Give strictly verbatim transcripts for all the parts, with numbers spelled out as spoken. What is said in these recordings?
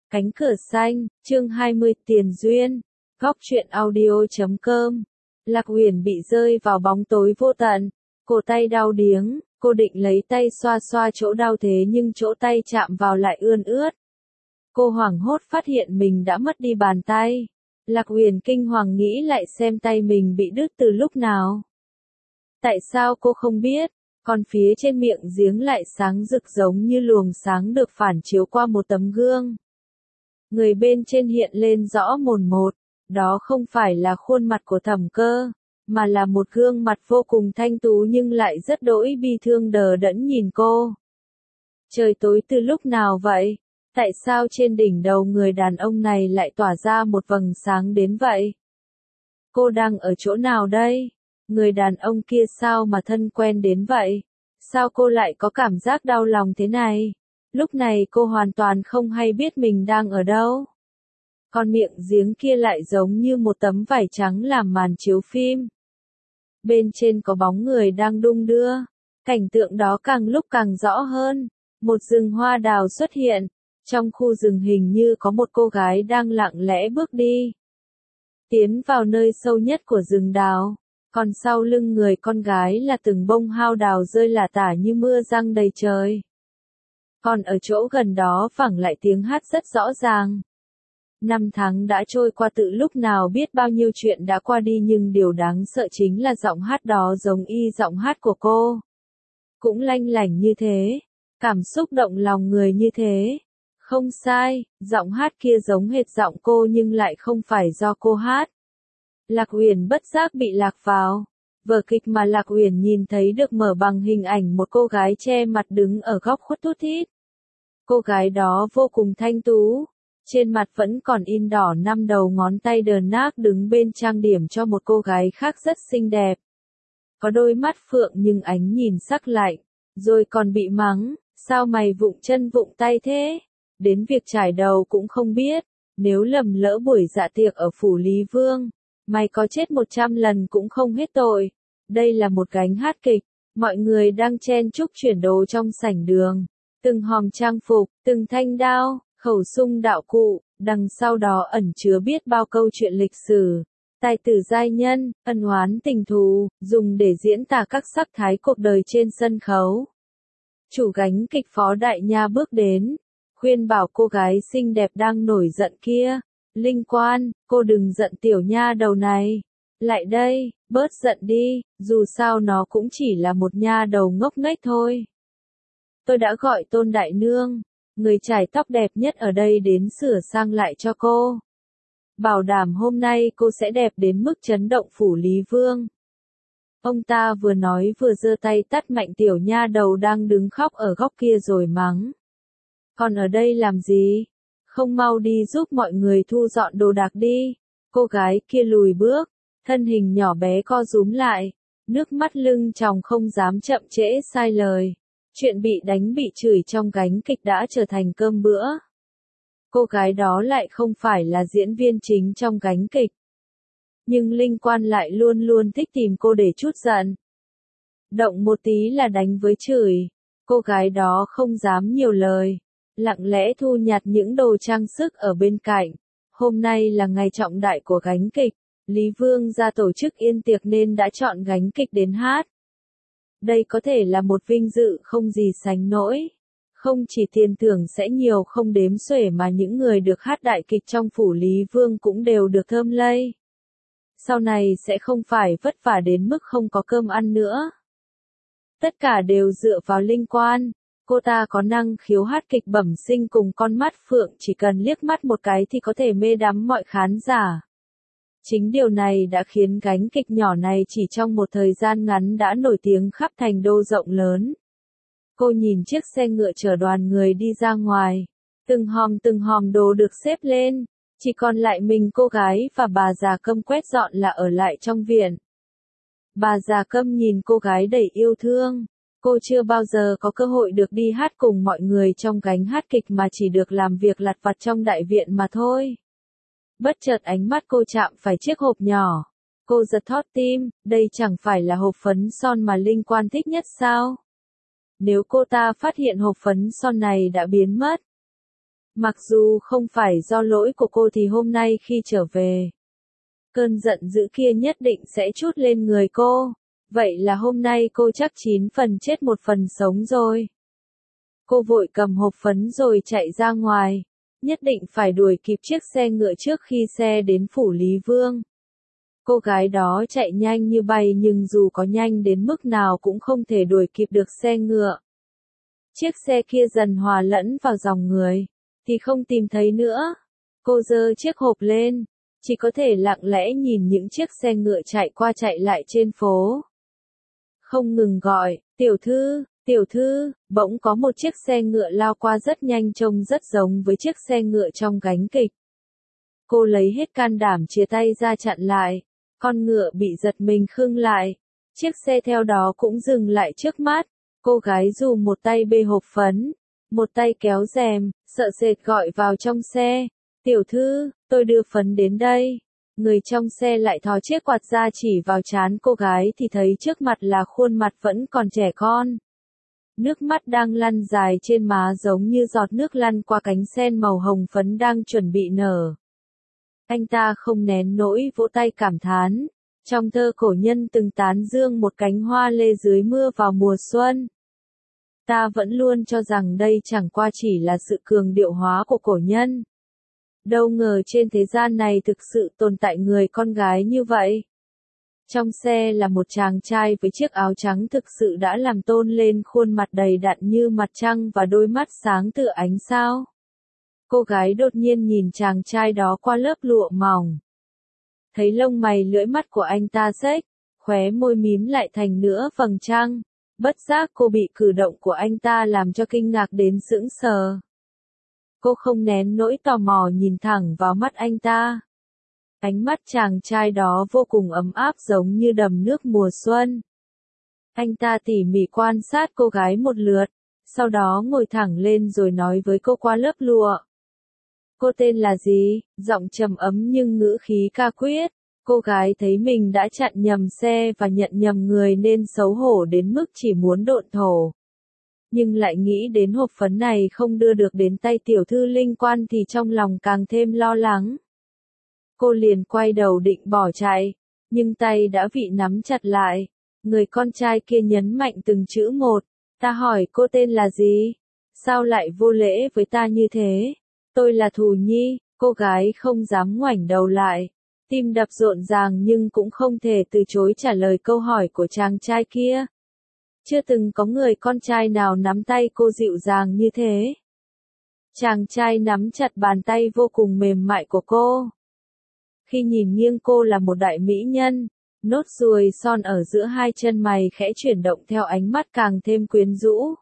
Cánh cửa xanh, chương hai mươi, tiền duyên. Góc truyện audio chấm com. Lạc Uyển bị rơi vào bóng tối vô tận, cổ tay đau điếng, cô định lấy tay xoa xoa chỗ đau thế nhưng chỗ tay chạm vào lại ươn ướt. Cô hoảng hốt phát hiện mình đã mất đi bàn tay. Lạc Uyển kinh hoàng nghĩ lại xem tay mình bị đứt từ lúc nào. Tại sao cô không biết? Còn phía trên miệng giếng lại sáng rực giống như luồng sáng được phản chiếu qua một tấm gương. Người bên trên hiện lên rõ mồn một, đó không phải là khuôn mặt của Thẩm Cơ, mà là một gương mặt vô cùng thanh tú nhưng lại rất đỗi bi thương đờ đẫn nhìn cô. Trời tối từ lúc nào vậy? Tại sao trên đỉnh đầu người đàn ông này lại tỏa ra một vầng sáng đến vậy? Cô đang ở chỗ nào đây? Người đàn ông kia sao mà thân quen đến vậy? Sao cô lại có cảm giác đau lòng thế này? Lúc này cô hoàn toàn không hay biết mình đang ở đâu. Còn miệng giếng kia lại giống như một tấm vải trắng làm màn chiếu phim. Bên trên có bóng người đang đung đưa. Cảnh tượng đó càng lúc càng rõ hơn. Một rừng hoa đào xuất hiện. Trong khu rừng hình như có một cô gái đang lặng lẽ bước đi. Tiến vào nơi sâu nhất của rừng đào. Còn sau lưng người con gái là từng bông hao đào rơi lả tả như mưa giăng đầy trời. Còn ở chỗ gần đó vẳng lại tiếng hát rất rõ ràng. Năm tháng đã trôi qua tự lúc nào biết bao nhiêu chuyện đã qua đi nhưng điều đáng sợ chính là giọng hát đó giống y giọng hát của cô. Cũng lanh lảnh như thế, cảm xúc động lòng người như thế. Không sai, giọng hát kia giống hệt giọng cô nhưng lại không phải do cô hát. Lạc Uyển bất giác bị lạc vào. Vở kịch mà Lạc Uyển nhìn thấy được mở bằng hình ảnh một cô gái che mặt đứng ở góc khuất thút thít. Cô gái đó vô cùng thanh tú. Trên mặt vẫn còn in đỏ năm đầu ngón tay đờn nác đứng bên trang điểm cho một cô gái khác rất xinh đẹp. Có đôi mắt phượng nhưng ánh nhìn sắc lạnh. Rồi còn bị mắng, sao mày vụng chân vụng tay thế? Đến việc trải đầu cũng không biết. Nếu lầm lỡ buổi dạ tiệc ở phủ Lý Vương, mày có chết một trăm lần cũng không hết tội. Đây là một gánh hát kịch, mọi người đang chen chúc chuyển đồ trong sảnh đường. Từng hòm trang phục, từng thanh đao, khẩu sung đạo cụ, đằng sau đó ẩn chứa biết bao câu chuyện lịch sử. Tài tử giai nhân, ân oán tình thù, dùng để diễn tả các sắc thái cuộc đời trên sân khấu. Chủ gánh kịch Phó Đại Nha bước đến, khuyên bảo cô gái xinh đẹp đang nổi giận kia. Linh Quan, cô đừng giận tiểu nha đầu này. Lại đây, bớt giận đi, dù sao nó cũng chỉ là một nha đầu ngốc nghếch thôi. Tôi đã gọi Tôn Đại Nương, người chải tóc đẹp nhất ở đây đến sửa sang lại cho cô. Bảo đảm hôm nay cô sẽ đẹp đến mức chấn động phủ Lý Vương. Ông ta vừa nói vừa giơ tay tát mạnh tiểu nha đầu đang đứng khóc ở góc kia rồi mắng. Còn ở đây làm gì? Không mau đi giúp mọi người thu dọn đồ đạc đi. Cô gái kia lùi bước, thân hình nhỏ bé co rúm lại, nước mắt lưng tròng không dám chậm trễ sai lời. Chuyện bị đánh bị chửi trong gánh kịch đã trở thành cơm bữa. Cô gái đó lại không phải là diễn viên chính trong gánh kịch. Nhưng Linh Quan lại luôn luôn thích tìm cô để trút giận. Động một tí là đánh với chửi. Cô gái đó không dám nhiều lời. Lặng lẽ thu nhặt những đồ trang sức ở bên cạnh. Hôm nay là ngày trọng đại của gánh kịch. Lý Vương ra tổ chức yên tiệc nên đã chọn gánh kịch đến hát. Đây có thể là một vinh dự không gì sánh nổi. Không chỉ tiền thưởng sẽ nhiều không đếm xuể mà những người được hát đại kịch trong phủ Lý Vương cũng đều được thơm lây. Sau này sẽ không phải vất vả đến mức không có cơm ăn nữa. Tất cả đều dựa vào Linh Quan. Cô ta có năng khiếu hát kịch bẩm sinh cùng con mắt phượng chỉ cần liếc mắt một cái thì có thể mê đắm mọi khán giả. Chính điều này đã khiến gánh kịch nhỏ này chỉ trong một thời gian ngắn đã nổi tiếng khắp thành đô rộng lớn. Cô nhìn chiếc xe ngựa chở đoàn người đi ra ngoài. Từng hòm từng hòm đồ được xếp lên. Chỉ còn lại mình cô gái và bà già Câm quét dọn là ở lại trong viện. Bà già Câm nhìn cô gái đầy yêu thương. Cô chưa bao giờ có cơ hội được đi hát cùng mọi người trong gánh hát kịch mà chỉ được làm việc lặt vặt trong đại viện mà thôi. Bất chợt ánh mắt cô chạm phải chiếc hộp nhỏ. Cô giật thót tim, đây chẳng phải là hộp phấn son mà Linh Quan thích nhất sao? Nếu cô ta phát hiện hộp phấn son này đã biến mất, Mặc dù không phải do lỗi của cô thì hôm nay khi trở về, cơn giận dữ kia nhất định sẽ trút lên người cô. Vậy là hôm nay cô chắc chín phần chết một phần sống rồi. Cô vội cầm hộp phấn rồi chạy ra ngoài. Nhất định phải đuổi kịp chiếc xe ngựa trước khi xe đến phủ Lý Vương. Cô gái đó chạy nhanh như bay nhưng dù có nhanh đến mức nào cũng không thể đuổi kịp được xe ngựa. Chiếc xe kia dần hòa lẫn vào dòng người, thì không tìm thấy nữa. Cô giơ chiếc hộp lên, chỉ có thể lặng lẽ nhìn những chiếc xe ngựa chạy qua chạy lại trên phố. Không ngừng gọi, tiểu thư, tiểu thư, bỗng có một chiếc xe ngựa lao qua rất nhanh trông rất giống với chiếc xe ngựa trong gánh kịch. Cô lấy hết can đảm chia tay ra chặn lại, con ngựa bị giật mình khựng lại, chiếc xe theo đó cũng dừng lại trước mắt. Cô gái dù một tay bê hộp phấn, một tay kéo rèm, sợ sệt gọi vào trong xe, tiểu thư, tôi đưa phấn đến đây. Người trong xe lại thò chiếc quạt ra chỉ vào trán cô gái thì thấy trước mặt là khuôn mặt vẫn còn trẻ con. Nước mắt đang lăn dài trên má giống như giọt nước lăn qua cánh sen màu hồng phấn đang chuẩn bị nở. Anh ta không nén nỗi vỗ tay cảm thán. Trong thơ cổ nhân từng tán dương một cánh hoa lê dưới mưa vào mùa xuân. Ta vẫn luôn cho rằng đây chẳng qua chỉ là sự cường điệu hóa của cổ nhân. Đâu ngờ trên thế gian này thực sự tồn tại người con gái như vậy. Trong xe là một chàng trai với chiếc áo trắng thực sự đã làm tôn lên khuôn mặt đầy đặn như mặt trăng và đôi mắt sáng tựa ánh sao. Cô gái đột nhiên nhìn chàng trai đó qua lớp lụa mỏng. Thấy lông mày lưỡi mắt của anh ta xếch, khóe môi mím lại thành nửa vầng trăng. Bất giác cô bị cử động của anh ta làm cho kinh ngạc đến sững sờ. Cô không nén nỗi tò mò nhìn thẳng vào mắt anh ta. Ánh mắt chàng trai đó vô cùng ấm áp giống như đầm nước mùa xuân. Anh ta tỉ mỉ quan sát cô gái một lượt, sau đó ngồi thẳng lên rồi nói với cô qua lớp lụa. Cô tên là gì? Giọng trầm ấm nhưng ngữ khí ca quyết. Cô gái thấy mình đã chặn nhầm xe và nhận nhầm người nên xấu hổ đến mức chỉ muốn độn thổ. Nhưng lại nghĩ đến hộp phấn này không đưa được đến tay tiểu thư Linh Quan thì trong lòng càng thêm lo lắng. Cô liền quay đầu định bỏ chạy, nhưng tay đã bị nắm chặt lại. Người con trai kia nhấn mạnh từng chữ một. Ta hỏi cô tên là gì? Sao lại vô lễ với ta như thế? Tôi là Thù Nhi. Cô gái không dám ngoảnh đầu lại. Tim đập rộn ràng nhưng cũng không thể từ chối trả lời câu hỏi của chàng trai kia. Chưa từng có người con trai nào nắm tay cô dịu dàng như thế. Chàng trai nắm chặt bàn tay vô cùng mềm mại của cô. Khi nhìn nghiêng cô là một đại mỹ nhân, nốt ruồi son ở giữa hai chân mày khẽ chuyển động theo ánh mắt càng thêm quyến rũ.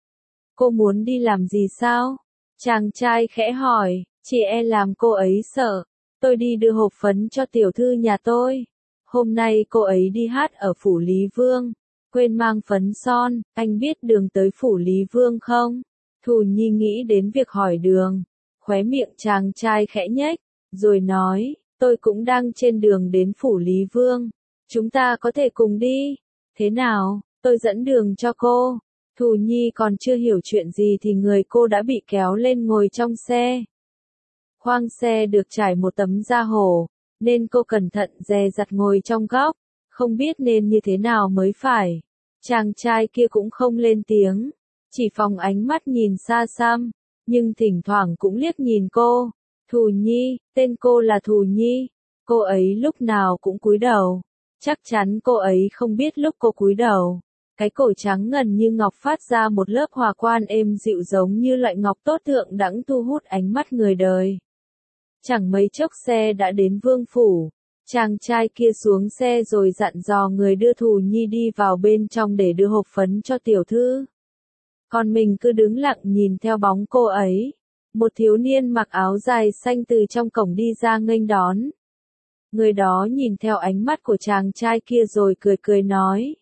Cô muốn đi làm gì sao? Chàng trai khẽ hỏi, chị e làm cô ấy sợ. Tôi đi đưa hộp phấn cho tiểu thư nhà tôi. Hôm nay cô ấy đi hát ở phủ Lý Vương. Quên mang phấn son, anh biết đường tới phủ Lý Vương không? Thù Nhi nghĩ đến việc hỏi đường. Khóe miệng chàng trai khẽ nhếch, rồi nói, tôi cũng đang trên đường đến phủ Lý Vương. Chúng ta có thể cùng đi. Thế nào, tôi dẫn đường cho cô. Thù Nhi còn chưa hiểu chuyện gì thì người cô đã bị kéo lên ngồi trong xe. Khoang xe được trải một tấm da hổ, nên cô cẩn thận dè dặt ngồi trong góc, không biết nên như thế nào mới phải. Chàng trai kia cũng không lên tiếng, chỉ phóng ánh mắt nhìn xa xăm, nhưng thỉnh thoảng cũng liếc nhìn cô. Thù Nhi, tên cô là Thù Nhi. Cô ấy lúc nào cũng cúi đầu. Chắc chắn cô ấy không biết lúc cô cúi đầu, cái cổ trắng ngần như ngọc phát ra một lớp hòa quan êm dịu giống như loại ngọc tốt thượng đẳng thu hút ánh mắt người đời. Chẳng mấy chốc xe đã đến vương phủ. Chàng trai kia xuống xe rồi dặn dò người đưa Thù Nhi đi vào bên trong để đưa hộp phấn cho tiểu thư. Còn mình cứ đứng lặng nhìn theo bóng cô ấy. Một thiếu niên mặc áo dài xanh từ trong cổng đi ra nghênh đón. Người đó nhìn theo ánh mắt của chàng trai kia rồi cười cười nói.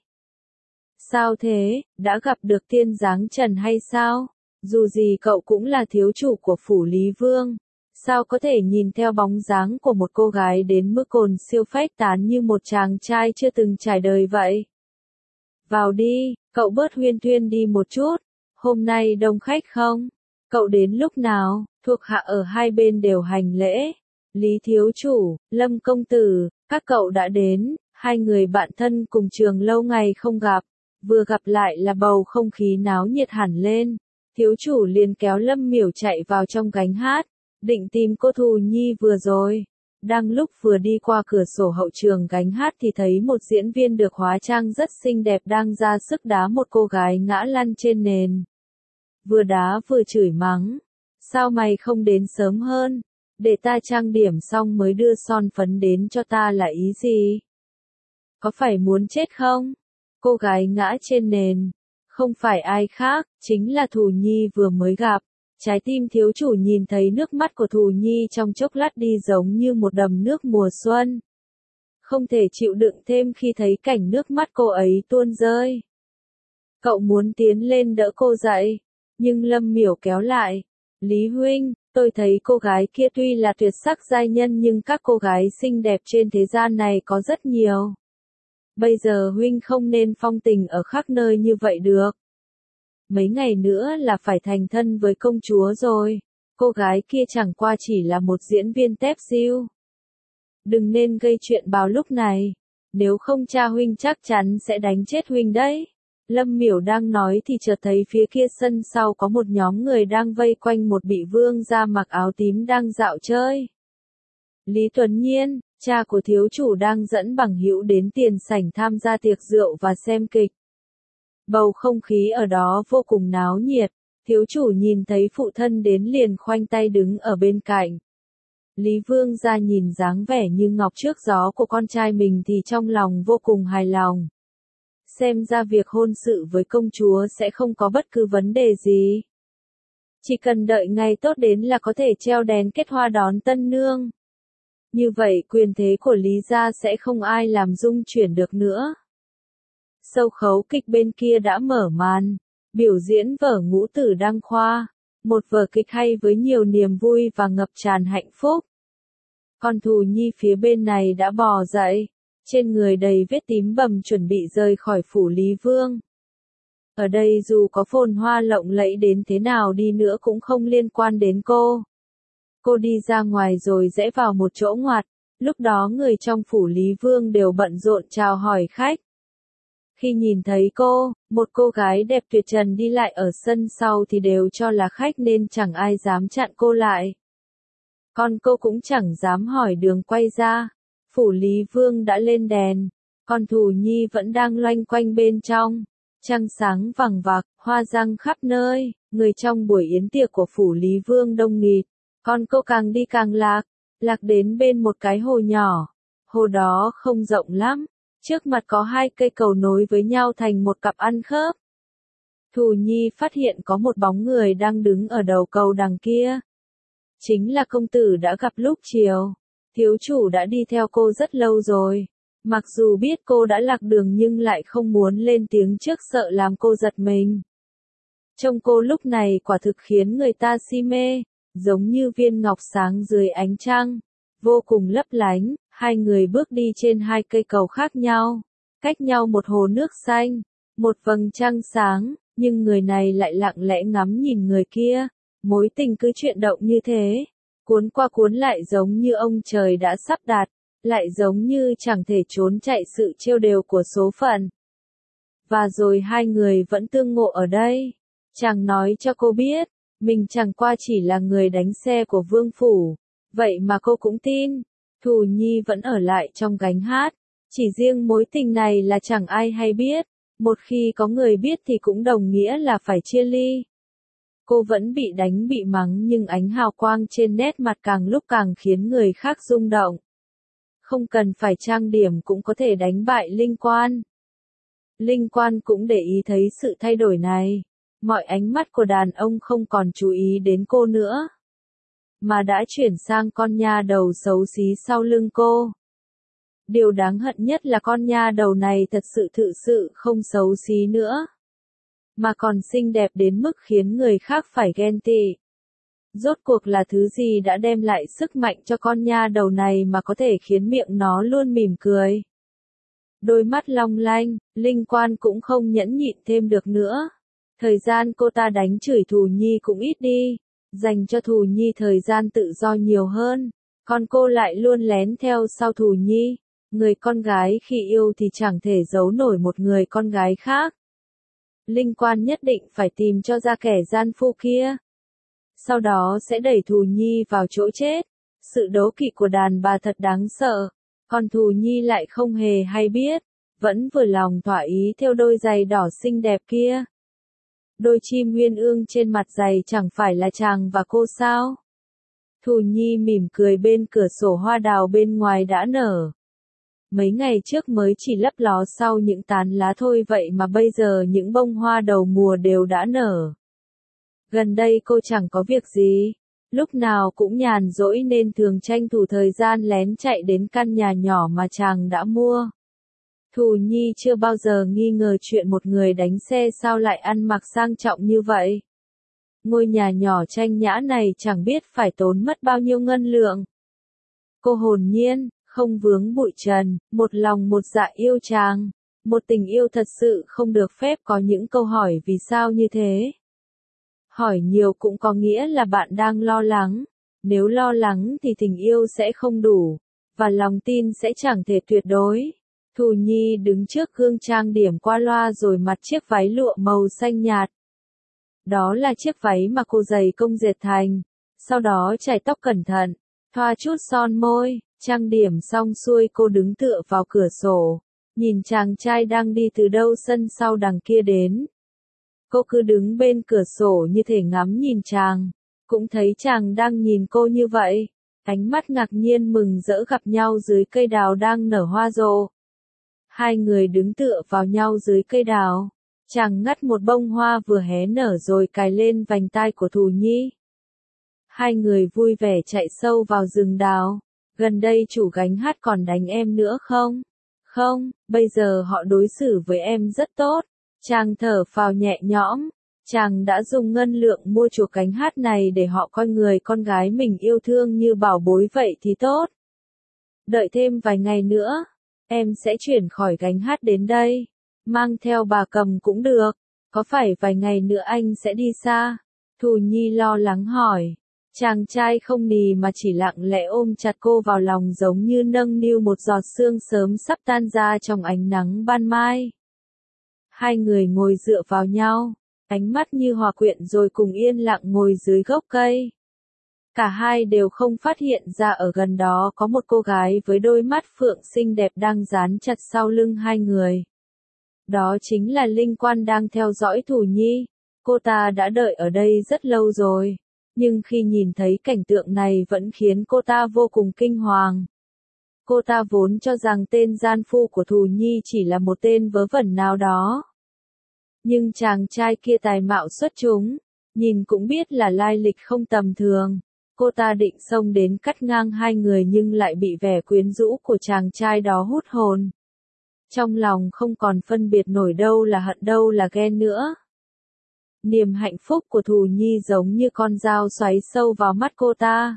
Sao thế, đã gặp được tiên dáng Trần hay sao? Dù gì cậu cũng là thiếu chủ của phủ Lý Vương. Sao có thể nhìn theo bóng dáng của một cô gái đến mức cồn siêu phách tán như một chàng trai chưa từng trải đời vậy? Vào đi, cậu bớt huyên thuyên đi một chút. Hôm nay đông khách không? Cậu đến lúc nào? Thuộc hạ ở hai bên đều hành lễ. Lý thiếu chủ, Lâm công tử, các cậu đã đến, hai người bạn thân cùng trường lâu ngày không gặp, vừa gặp lại là bầu không khí náo nhiệt hẳn lên. Thiếu chủ liền kéo Lâm Miểu chạy vào trong gánh hát, định tìm cô Thù Nhi vừa rồi. Đang lúc vừa đi qua cửa sổ hậu trường gánh hát thì thấy một diễn viên được hóa trang rất xinh đẹp đang ra sức đá một cô gái ngã lăn trên nền. Vừa đá vừa chửi mắng. Sao mày không đến sớm hơn? Để ta trang điểm xong mới đưa son phấn đến cho ta là ý gì? Có phải muốn chết không? Cô gái ngã trên nền. Không phải ai khác, chính là Thù Nhi vừa mới gặp. Trái tim thiếu chủ nhìn thấy nước mắt của Thù Nhi trong chốc lát đi giống như một đầm nước mùa xuân. Không thể chịu đựng thêm khi thấy cảnh nước mắt cô ấy tuôn rơi. Cậu muốn tiến lên đỡ cô dậy, nhưng Lâm Miểu kéo lại. Lý huynh, tôi thấy cô gái kia tuy là tuyệt sắc giai nhân nhưng các cô gái xinh đẹp trên thế gian này có rất nhiều. Bây giờ huynh không nên phong tình ở khắp nơi như vậy được. Mấy ngày nữa là phải thành thân với công chúa rồi. Cô gái kia chẳng qua chỉ là một diễn viên tép diêu. Đừng nên gây chuyện vào lúc này. Nếu không cha huynh chắc chắn sẽ đánh chết huynh đấy. Lâm Miểu đang nói thì chợt thấy phía kia sân sau có một nhóm người đang vây quanh một vị vương gia mặc áo tím đang dạo chơi. Lý Tuấn Nhiên, cha của thiếu chủ đang dẫn bằng hữu đến tiền sảnh tham gia tiệc rượu và xem kịch. Bầu không khí ở đó vô cùng náo nhiệt, thiếu chủ nhìn thấy phụ thân đến liền khoanh tay đứng ở bên cạnh. Lý Vương gia nhìn dáng vẻ như ngọc trước gió của con trai mình thì trong lòng vô cùng hài lòng. Xem ra việc hôn sự với công chúa sẽ không có bất cứ vấn đề gì. Chỉ cần đợi ngày tốt đến là có thể treo đèn kết hoa đón tân nương. Như vậy quyền thế của Lý gia sẽ không ai làm rung chuyển được nữa. Sâu khấu kịch bên kia đã mở màn, biểu diễn vở Ngũ Tử Đăng Khoa, một vở kịch hay với nhiều niềm vui và ngập tràn hạnh phúc. Còn Thù Nhi phía bên này đã bò dậy, trên người đầy vết tím bầm chuẩn bị rời khỏi phủ Lý Vương. Ở đây dù có phồn hoa lộng lẫy đến thế nào đi nữa cũng không liên quan đến cô. Cô đi ra ngoài rồi rẽ vào một chỗ ngoặt, lúc đó người trong phủ Lý Vương đều bận rộn chào hỏi khách. Khi nhìn thấy cô, một cô gái đẹp tuyệt trần đi lại ở sân sau thì đều cho là khách nên chẳng ai dám chặn cô lại. Còn cô cũng chẳng dám hỏi đường quay ra. Phủ Lý Vương đã lên đèn, còn Thù Nhi vẫn đang loanh quanh bên trong. Trăng sáng vằng vặc, hoa răng khắp nơi, người trong buổi yến tiệc của phủ Lý Vương đông nghịt. Còn cô càng đi càng lạc, lạc đến bên một cái hồ nhỏ. Hồ đó không rộng lắm, trước mặt có hai cây cầu nối với nhau thành một cặp ăn khớp. Thù Nhi phát hiện có một bóng người đang đứng ở đầu cầu đằng kia. Chính là công tử đã gặp lúc chiều. Thiếu chủ đã đi theo cô rất lâu rồi. Mặc dù biết cô đã lạc đường nhưng lại không muốn lên tiếng trước sợ làm cô giật mình. Trông cô lúc này quả thực khiến người ta si mê, giống như viên ngọc sáng dưới ánh trăng, vô cùng lấp lánh. Hai người bước đi trên hai cây cầu khác nhau, cách nhau một hồ nước xanh, một vầng trăng sáng, nhưng người này lại lặng lẽ ngắm nhìn người kia. Mối tình cứ chuyển động như thế, cuốn qua cuốn lại giống như ông trời đã sắp đặt, lại giống như chẳng thể trốn chạy sự trêu đều của số phận. Và rồi hai người vẫn tương ngộ ở đây. Chàng nói cho cô biết, mình chẳng qua chỉ là người đánh xe của vương phủ, vậy mà cô cũng tin. Thù Nhi vẫn ở lại trong gánh hát, chỉ riêng mối tình này là chẳng ai hay biết, một khi có người biết thì cũng đồng nghĩa là phải chia ly. Cô vẫn bị đánh bị mắng nhưng ánh hào quang trên nét mặt càng lúc càng khiến người khác rung động. Không cần phải trang điểm cũng có thể đánh bại Linh Quan. Linh Quan cũng để ý thấy sự thay đổi này. Mọi ánh mắt của đàn ông không còn chú ý đến cô nữa, mà đã chuyển sang con nha đầu xấu xí sau lưng cô. Điều đáng hận nhất là con nha đầu này thật sự thực sự không xấu xí nữa, mà còn xinh đẹp đến mức khiến người khác phải ghen tị. Rốt cuộc là thứ gì đã đem lại sức mạnh cho con nha đầu này mà có thể khiến miệng nó luôn mỉm cười. Đôi mắt long lanh, Linh Quan cũng không nhẫn nhịn thêm được nữa. Thời gian cô ta đánh chửi Thù Nhi cũng ít đi, dành cho Thù Nhi thời gian tự do nhiều hơn, còn cô lại luôn lén theo sau Thù Nhi. Người con gái khi yêu thì chẳng thể giấu nổi một người con gái khác. Linh Quan nhất định phải tìm cho ra kẻ gian phu kia. Sau đó sẽ đẩy Thù Nhi vào chỗ chết. Sự đố kỵ của đàn bà thật đáng sợ. Còn Thù Nhi lại không hề hay biết. Vẫn vừa lòng thỏa ý theo đôi giày đỏ xinh đẹp kia. Đôi chim uyên ương trên mặt giày chẳng phải là chàng và cô sao? Thù Nhi mỉm cười bên cửa sổ, hoa đào bên ngoài đã nở. Mấy ngày trước mới chỉ lấp ló sau những tán lá thôi, vậy mà bây giờ những bông hoa đầu mùa đều đã nở. Gần đây cô chẳng có việc gì, lúc nào cũng nhàn rỗi nên thường tranh thủ thời gian lén chạy đến căn nhà nhỏ mà chàng đã mua. Thù Nhi chưa bao giờ nghi ngờ chuyện một người đánh xe sao lại ăn mặc sang trọng như vậy. Ngôi nhà nhỏ tranh nhã này chẳng biết phải tốn mất bao nhiêu ngân lượng. Cô hồn nhiên, không vướng bụi trần, một lòng một dạ yêu chàng. Một tình yêu thật sự không được phép có những câu hỏi vì sao như thế. Hỏi nhiều cũng có nghĩa là bạn đang lo lắng. Nếu lo lắng thì tình yêu sẽ không đủ, và lòng tin sẽ chẳng thể tuyệt đối. Thù Nhi đứng trước gương trang điểm qua loa rồi mặc chiếc váy lụa màu xanh nhạt. Đó là chiếc váy mà cô giày công dệt thành. Sau đó chải tóc cẩn thận, thoa chút son môi, trang điểm xong xuôi cô đứng tựa vào cửa sổ, nhìn chàng trai đang đi từ đâu sân sau đằng kia đến. Cô cứ đứng bên cửa sổ như thể ngắm nhìn chàng, cũng thấy chàng đang nhìn cô như vậy, ánh mắt ngạc nhiên mừng rỡ gặp nhau dưới cây đào đang nở hoa rộ. Hai người đứng tựa vào nhau dưới cây đào, chàng ngắt một bông hoa vừa hé nở rồi cài lên vành tai của Thù Nhi. Hai người vui vẻ chạy sâu vào rừng đào. Gần đây chủ gánh hát còn đánh em nữa không? Không, bây giờ họ đối xử với em rất tốt. Chàng thở phào nhẹ nhõm. Chàng đã dùng ngân lượng mua chuộc gánh hát này để họ coi người con gái mình yêu thương như bảo bối vậy thì tốt. Đợi thêm vài ngày nữa, em sẽ chuyển khỏi gánh hát đến đây. Mang theo bà cầm cũng được. Có phải vài ngày nữa anh sẽ đi xa? Thù Nhi lo lắng hỏi. Chàng trai không nì mà chỉ lặng lẽ ôm chặt cô vào lòng giống như nâng niu một giọt sương sớm sắp tan ra trong ánh nắng ban mai. Hai người ngồi dựa vào nhau, ánh mắt như hòa quyện rồi cùng yên lặng ngồi dưới gốc cây. Cả hai đều không phát hiện ra ở gần đó có một cô gái với đôi mắt phượng xinh đẹp đang dán chặt sau lưng hai người. Đó chính là Linh Quan đang theo dõi Thù Nhi. Cô ta đã đợi ở đây rất lâu rồi. Nhưng khi nhìn thấy cảnh tượng này vẫn khiến cô ta vô cùng kinh hoàng. Cô ta vốn cho rằng tên gian phu của Thù Nhi chỉ là một tên vớ vẩn nào đó. Nhưng chàng trai kia tài mạo xuất chúng, nhìn cũng biết là lai lịch không tầm thường. Cô ta định xông đến cắt ngang hai người nhưng lại bị vẻ quyến rũ của chàng trai đó hút hồn. Trong lòng không còn phân biệt nổi đâu là hận đâu là ghen nữa. Niềm hạnh phúc của Thù Nhi giống như con dao xoáy sâu vào mắt cô ta.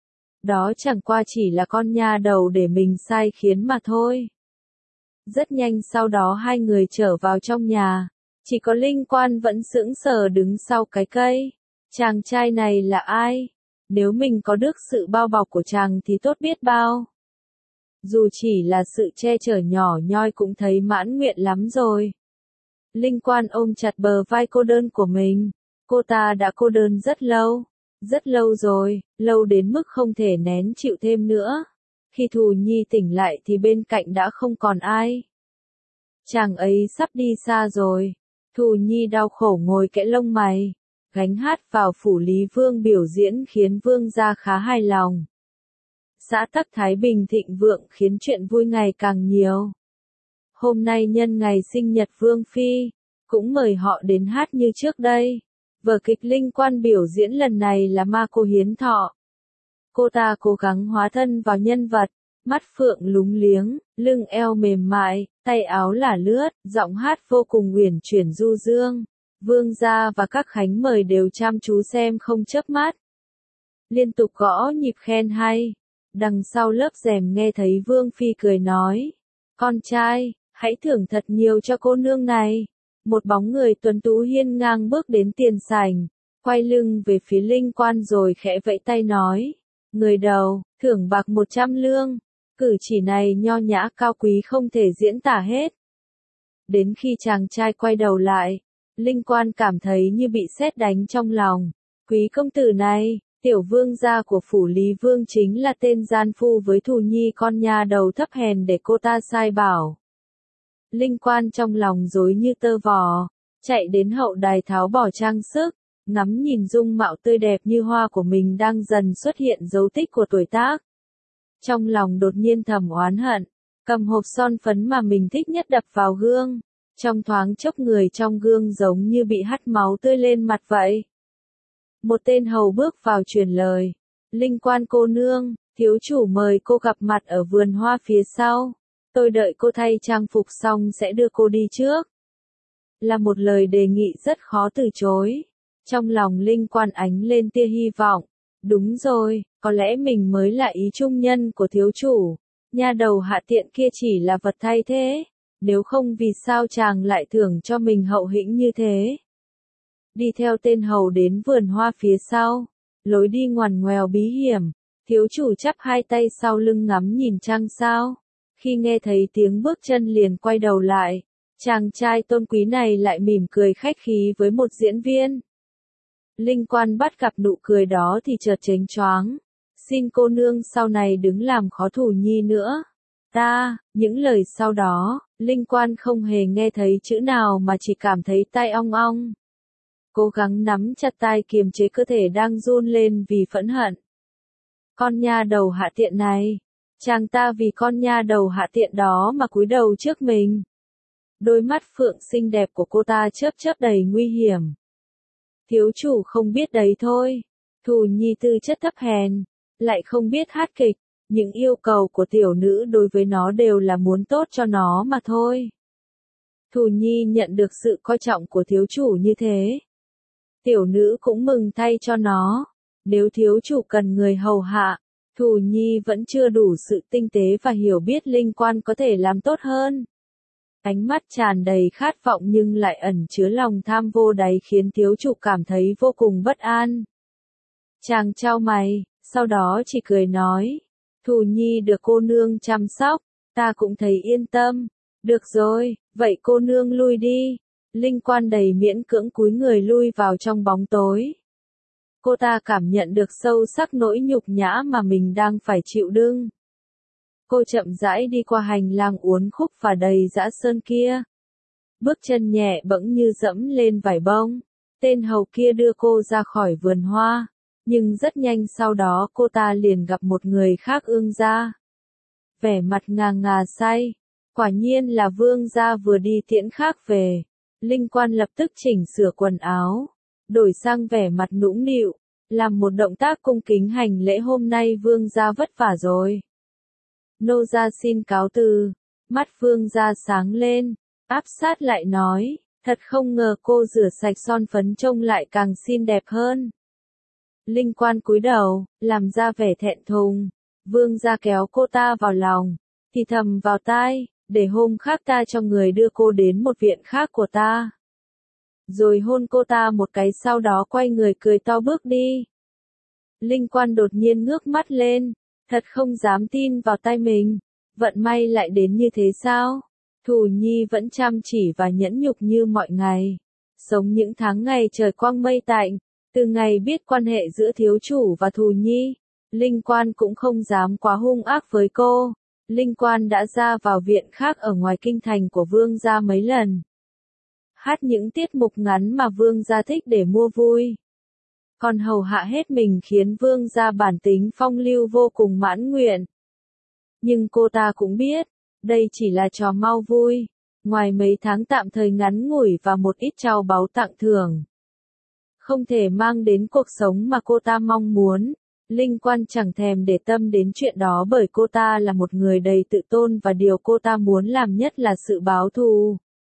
Đó chẳng qua chỉ là con nha đầu để mình sai khiến mà thôi. Rất nhanh sau đó hai người trở vào trong nhà. Chỉ có Linh Quan vẫn sững sờ đứng sau cái cây. Chàng trai này là ai? Nếu mình có được sự bao bọc của chàng thì tốt biết bao. Dù chỉ là sự che chở nhỏ nhoi cũng thấy mãn nguyện lắm rồi. Linh Quan ôm chặt bờ vai cô đơn của mình. Cô ta đã cô đơn rất lâu. Rất lâu rồi, lâu đến mức không thể nén chịu thêm nữa. Khi Thù Nhi tỉnh lại thì bên cạnh đã không còn ai. Chàng ấy sắp đi xa rồi. Thù Nhi đau khổ ngồi kẽ lông mày. Gánh hát vào phủ Lý Vương biểu diễn khiến Vương gia khá hài lòng. Xã tắc Thái Bình thịnh vượng khiến chuyện vui ngày càng nhiều. Hôm nay nhân ngày sinh nhật Vương Phi, cũng mời họ đến hát như trước đây. Vở kịch Linh Quan biểu diễn lần này là Ma Cô Hiến Thọ. Cô ta cố gắng hóa thân vào nhân vật, mắt phượng lúng liếng, lưng eo mềm mại, tay áo lả lướt, giọng hát vô cùng uyển chuyển du dương. Vương gia và các khánh mời đều chăm chú xem không chớp mắt. Liên tục gõ nhịp khen hay. Đằng sau lớp rèm nghe thấy Vương Phi cười nói. Con trai, hãy thưởng thật nhiều cho cô nương này. Một bóng người tuấn tú hiên ngang bước đến tiền sảnh. quay lưng về phía Linh Quan rồi khẽ vẫy tay nói, người đầu, thưởng bạc một trăm lương, cử chỉ này nho nhã cao quý không thể diễn tả hết. Đến khi chàng trai quay đầu lại, Linh Quan cảm thấy như bị sét đánh trong lòng, quý công tử này, tiểu vương gia của phủ Lý Vương chính là tên gian phu với Thù Nhi con nhà đầu thấp hèn để cô ta sai bảo. Linh Quan trong lòng rối như tơ vò, chạy đến hậu đài tháo bỏ trang sức, ngắm nhìn dung mạo tươi đẹp như hoa của mình đang dần xuất hiện dấu tích của tuổi tác. Trong lòng đột nhiên thầm oán hận, cầm hộp son phấn mà mình thích nhất đập vào gương, trong thoáng chốc người trong gương giống như bị hắt máu tươi lên mặt vậy. Một tên hầu bước vào truyền lời, Linh Quan cô nương, thiếu chủ mời cô gặp mặt ở vườn hoa phía sau, tôi đợi cô thay trang phục xong sẽ đưa cô đi trước. Là một lời đề nghị rất khó từ chối. Trong lòng Linh Quan ánh lên tia hy vọng, đúng rồi, có lẽ mình mới là ý trung nhân của thiếu chủ, nha đầu hạ tiện kia chỉ là vật thay thế, nếu không vì sao chàng lại thưởng cho mình hậu hĩnh như thế. Đi theo tên hầu đến vườn hoa phía sau, lối đi ngoằn ngoèo bí hiểm, thiếu chủ chắp hai tay sau lưng ngắm nhìn trăng sao, khi nghe thấy tiếng bước chân liền quay đầu lại, chàng trai tôn quý này lại mỉm cười khách khí với một diễn viên. Linh Quan bắt gặp nụ cười đó thì chợt chếnh choáng, xin cô nương sau này đứng làm khó Thù Nhi nữa. Ta, những lời sau đó, Linh Quan không hề nghe thấy chữ nào mà chỉ cảm thấy tai ong ong. Cố gắng nắm chặt tay kiềm chế cơ thể đang run lên vì phẫn hận. Con nha đầu hạ tiện này, chàng ta vì con nha đầu hạ tiện đó mà cúi đầu trước mình. Đôi mắt phượng xinh đẹp của cô ta chớp chớp đầy nguy hiểm. Thiếu chủ không biết đấy thôi, Thù Nhi tư chất thấp hèn, lại không biết hát kịch, những yêu cầu của tiểu nữ đối với nó đều là muốn tốt cho nó mà thôi. Thù Nhi nhận được sự coi trọng của thiếu chủ như thế, tiểu nữ cũng mừng thay cho nó, nếu thiếu chủ cần người hầu hạ, Thù Nhi vẫn chưa đủ sự tinh tế và hiểu biết Linh Quan có thể làm tốt hơn. Ánh mắt tràn đầy khát vọng nhưng lại ẩn chứa lòng tham vô đáy khiến thiếu chủ cảm thấy vô cùng bất an. Chàng chau mày, sau đó chỉ cười nói, Thù Nhi được cô nương chăm sóc, ta cũng thấy yên tâm. Được rồi, vậy cô nương lui đi. Linh Quan đầy miễn cưỡng cúi người lui vào trong bóng tối. Cô ta cảm nhận được sâu sắc nỗi nhục nhã mà mình đang phải chịu đựng. Cô chậm rãi đi qua hành lang uốn khúc và đầy dã sơn kia. Bước chân nhẹ bẫng như dẫm lên vải bông. Tên hầu kia đưa cô ra khỏi vườn hoa. Nhưng rất nhanh sau đó cô ta liền gặp một người khác ương gia. Vẻ mặt ngà ngà say. Quả nhiên là vương gia vừa đi tiễn khác về. Linh Quan lập tức chỉnh sửa quần áo. Đổi sang vẻ mặt nũng nịu. Làm một động tác cung kính hành lễ hôm nay vương gia vất vả rồi. Nô gia xin cáo từ. Mắt vương gia sáng lên. Áp sát lại nói. Thật không ngờ cô rửa sạch son phấn trông lại càng xinh đẹp hơn. Linh Quan cúi đầu, làm ra vẻ thẹn thùng. Vương gia kéo cô ta vào lòng. Thì thầm vào tai. Để hôm khác ta cho người đưa cô đến một viện khác của ta. Rồi hôn cô ta một cái sau đó quay người cười to bước đi. Linh Quan đột nhiên ngước mắt lên. Thật không dám tin vào tay mình. Vận may lại đến như thế sao? Thù Nhi vẫn chăm chỉ và nhẫn nhục như mọi ngày. Sống những tháng ngày trời quang mây tạnh. Từ ngày biết quan hệ giữa thiếu chủ và Thù Nhi, Linh Quan cũng không dám quá hung ác với cô. Linh Quan đã ra vào viện khác ở ngoài kinh thành của vương gia mấy lần. Hát những tiết mục ngắn mà vương gia thích để mua vui. Còn hầu hạ hết mình khiến vương gia bản tính phong lưu vô cùng mãn nguyện. Nhưng cô ta cũng biết, đây chỉ là trò mau vui. Ngoài mấy tháng tạm thời ngắn ngủi và một ít trao báu tặng thưởng. Không thể mang đến cuộc sống mà cô ta mong muốn. Linh Quan chẳng thèm để tâm đến chuyện đó bởi cô ta là một người đầy tự tôn và điều cô ta muốn làm nhất là sự báo thù.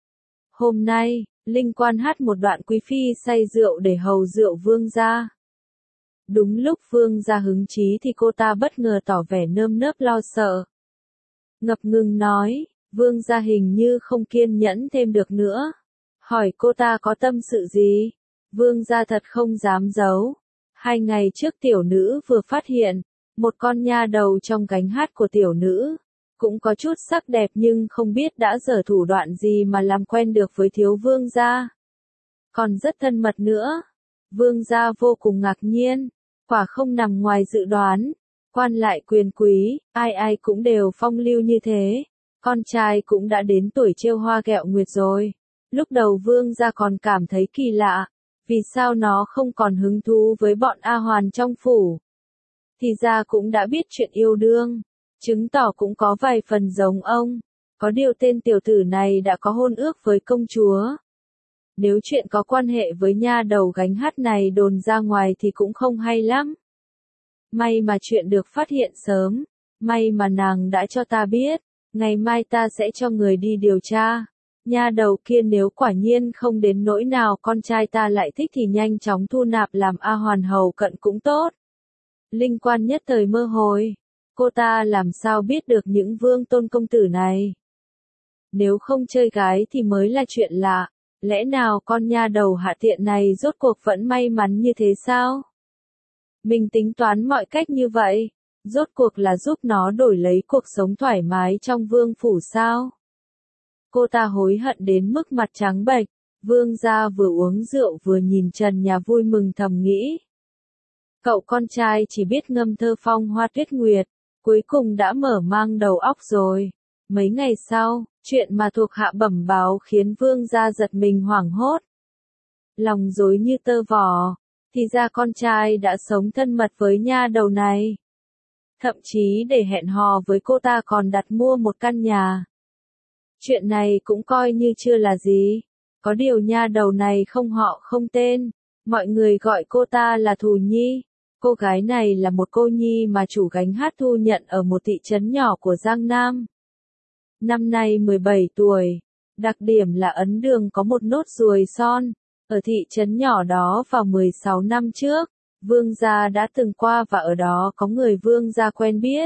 Hôm nay, Linh Quan hát một đoạn quý phi say rượu để hầu rượu vương gia. Đúng lúc vương gia hứng chí thì cô ta bất ngờ tỏ vẻ nơm nớp lo sợ. Ngập ngừng nói, vương gia hình như không kiên nhẫn thêm được nữa. Hỏi cô ta có tâm sự gì? Vương gia thật không dám giấu. Hai ngày trước tiểu nữ vừa phát hiện, một con nha đầu trong gánh hát của tiểu nữ, cũng có chút sắc đẹp nhưng không biết đã giở thủ đoạn gì mà làm quen được với thiếu vương gia. Còn rất thân mật nữa. Vương gia vô cùng ngạc nhiên, quả không nằm ngoài dự đoán. Quan lại quyền quý, ai ai cũng đều phong lưu như thế. Con trai cũng đã đến tuổi trêu hoa gẹo nguyệt rồi. Lúc đầu vương gia còn cảm thấy kỳ lạ, vì sao nó không còn hứng thú với bọn A Hoàn trong phủ. Thì ra cũng đã biết chuyện yêu đương, chứng tỏ cũng có vài phần giống ông. Có điều tên tiểu tử này đã có hôn ước với công chúa. Nếu chuyện có quan hệ với nha đầu gánh hát này đồn ra ngoài thì cũng không hay lắm. May mà chuyện được phát hiện sớm, may mà nàng đã cho ta biết, ngày mai ta sẽ cho người đi điều tra. Nha đầu kia nếu quả nhiên không đến nỗi nào con trai ta lại thích thì nhanh chóng thu nạp làm A Hoàn hầu cận cũng tốt. Linh Quan nhất thời mơ hồi, cô ta làm sao biết được những vương tôn công tử này. Nếu không chơi gái thì mới là chuyện lạ, lẽ nào con nha đầu hạ tiện này rốt cuộc vẫn may mắn như thế sao? Mình tính toán mọi cách như vậy, rốt cuộc là giúp nó đổi lấy cuộc sống thoải mái trong vương phủ sao? Cô ta hối hận đến mức mặt trắng bệch, vương gia vừa uống rượu vừa nhìn trần nhà vui mừng thầm nghĩ. Cậu con trai chỉ biết ngâm thơ phong hoa tuyết nguyệt, cuối cùng đã mở mang đầu óc rồi. Mấy ngày sau, chuyện mà thuộc hạ bẩm báo khiến vương gia giật mình hoảng hốt. Lòng rối như tơ vò, thì ra con trai đã sống thân mật với nha đầu này. Thậm chí để hẹn hò với cô ta còn đặt mua một căn nhà. Chuyện này cũng coi như chưa là gì. Có điều nha đầu này không họ không tên, mọi người gọi cô ta là Thù Nhi. Cô gái này là một cô nhi mà chủ gánh hát thu nhận ở một thị trấn nhỏ của Giang Nam. Năm nay mười bảy tuổi, đặc điểm là ấn đường có một nốt ruồi son. Ở thị trấn nhỏ đó vào mười sáu năm trước, vương gia đã từng qua và ở đó có người vương gia quen biết.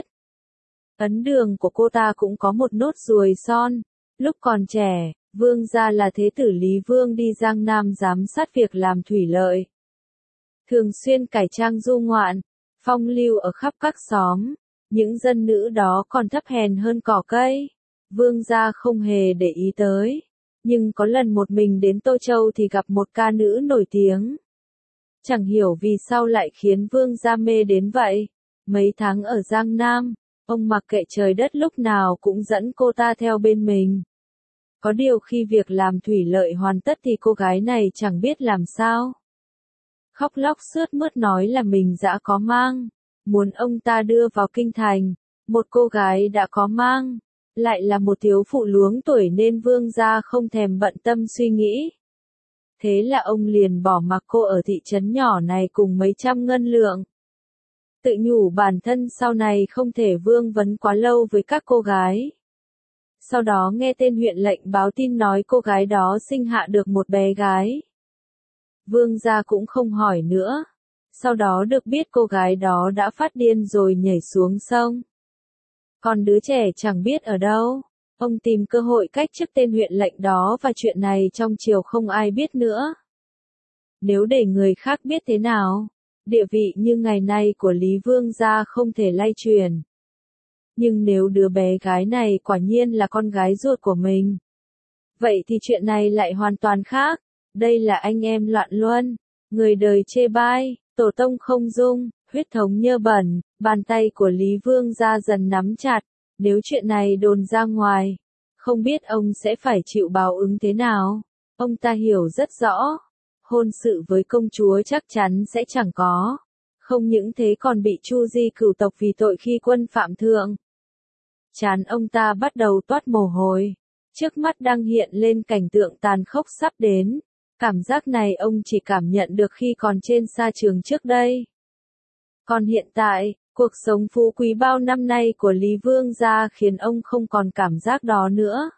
Ấn đường của cô ta cũng có một nốt ruồi son. Lúc còn trẻ, vương gia là thế tử Lý Vương đi Giang Nam giám sát việc làm thủy lợi. Thường xuyên cải trang du ngoạn, phong lưu ở khắp các xóm, những dân nữ đó còn thấp hèn hơn cỏ cây. Vương gia không hề để ý tới, nhưng có lần một mình đến Tô Châu thì gặp một ca nữ nổi tiếng. Chẳng hiểu vì sao lại khiến vương gia mê đến vậy. Mấy tháng ở Giang Nam, ông mặc kệ trời đất lúc nào cũng dẫn cô ta theo bên mình. Có điều khi việc làm thủy lợi hoàn tất thì cô gái này chẳng biết làm sao. Khóc lóc sướt mướt nói là mình đã có mang, muốn ông ta đưa vào kinh thành. Một cô gái đã có mang, lại là một thiếu phụ luống tuổi nên vương gia không thèm bận tâm suy nghĩ. Thế là ông liền bỏ mặc cô ở thị trấn nhỏ này cùng mấy trăm ngân lượng. Tự nhủ bản thân sau này không thể vương vấn quá lâu với các cô gái. Sau đó nghe tên huyện lệnh báo tin nói cô gái đó sinh hạ được một bé gái. Vương gia cũng không hỏi nữa. Sau đó được biết cô gái đó đã phát điên rồi nhảy xuống sông. Còn đứa trẻ chẳng biết ở đâu. Ông tìm cơ hội cách chức tên huyện lệnh đó và chuyện này trong triều không ai biết nữa. Nếu để người khác biết thế nào, địa vị như ngày nay của Lý Vương gia không thể lay truyền. Nhưng nếu đứa bé gái này quả nhiên là con gái ruột của mình, vậy thì chuyện này lại hoàn toàn khác. Đây là anh em loạn luân, người đời chê bai, tổ tông không dung, huyết thống nhơ bẩn. Bàn tay của Lý Vương gia dần nắm chặt. Nếu chuyện này đồn ra ngoài, không biết ông sẽ phải chịu báo ứng thế nào. Ông ta hiểu rất rõ, hôn sự với công chúa chắc chắn sẽ chẳng có. Không những thế còn bị chu di cửu tộc vì tội khi quân phạm thượng. Trán ông ta bắt đầu toát mồ hôi. Trước mắt đang hiện lên cảnh tượng tàn khốc sắp đến. Cảm giác này ông chỉ cảm nhận được khi còn trên sa trường trước đây. Còn hiện tại, cuộc sống phú quý bao năm nay của Lý Vương gia khiến ông không còn cảm giác đó nữa.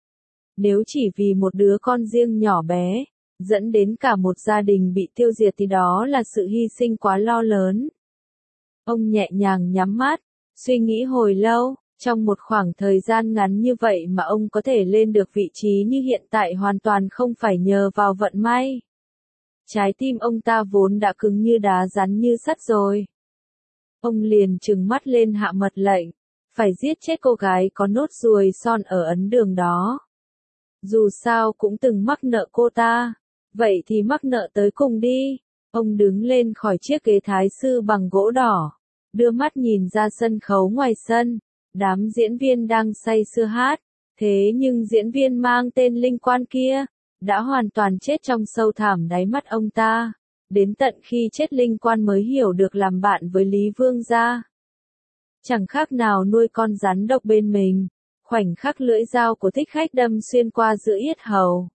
Nếu chỉ vì một đứa con riêng nhỏ bé, dẫn đến cả một gia đình bị tiêu diệt thì đó là sự hy sinh quá lo lớn. Ông nhẹ nhàng nhắm mắt, suy nghĩ hồi lâu, trong một khoảng thời gian ngắn như vậy mà ông có thể lên được vị trí như hiện tại hoàn toàn không phải nhờ vào vận may. Trái tim ông ta vốn đã cứng như đá rắn như sắt rồi. Ông liền trừng mắt lên hạ mật lệnh, phải giết chết cô gái có nốt ruồi son ở ấn đường đó. Dù sao cũng từng mắc nợ cô ta, vậy thì mắc nợ tới cùng đi. Ông đứng lên khỏi chiếc ghế thái sư bằng gỗ đỏ, đưa mắt nhìn ra sân khấu ngoài sân, đám diễn viên đang say sưa hát, thế nhưng diễn viên mang tên Linh Quan kia, đã hoàn toàn chết trong sâu thẳm đáy mắt ông ta. Đến tận khi chết Linh Quan mới hiểu được làm bạn với Lý Vương gia chẳng khác nào nuôi con rắn độc bên mình. Khoảnh khắc lưỡi dao của Thích Khách đâm xuyên qua giữa yết hầu.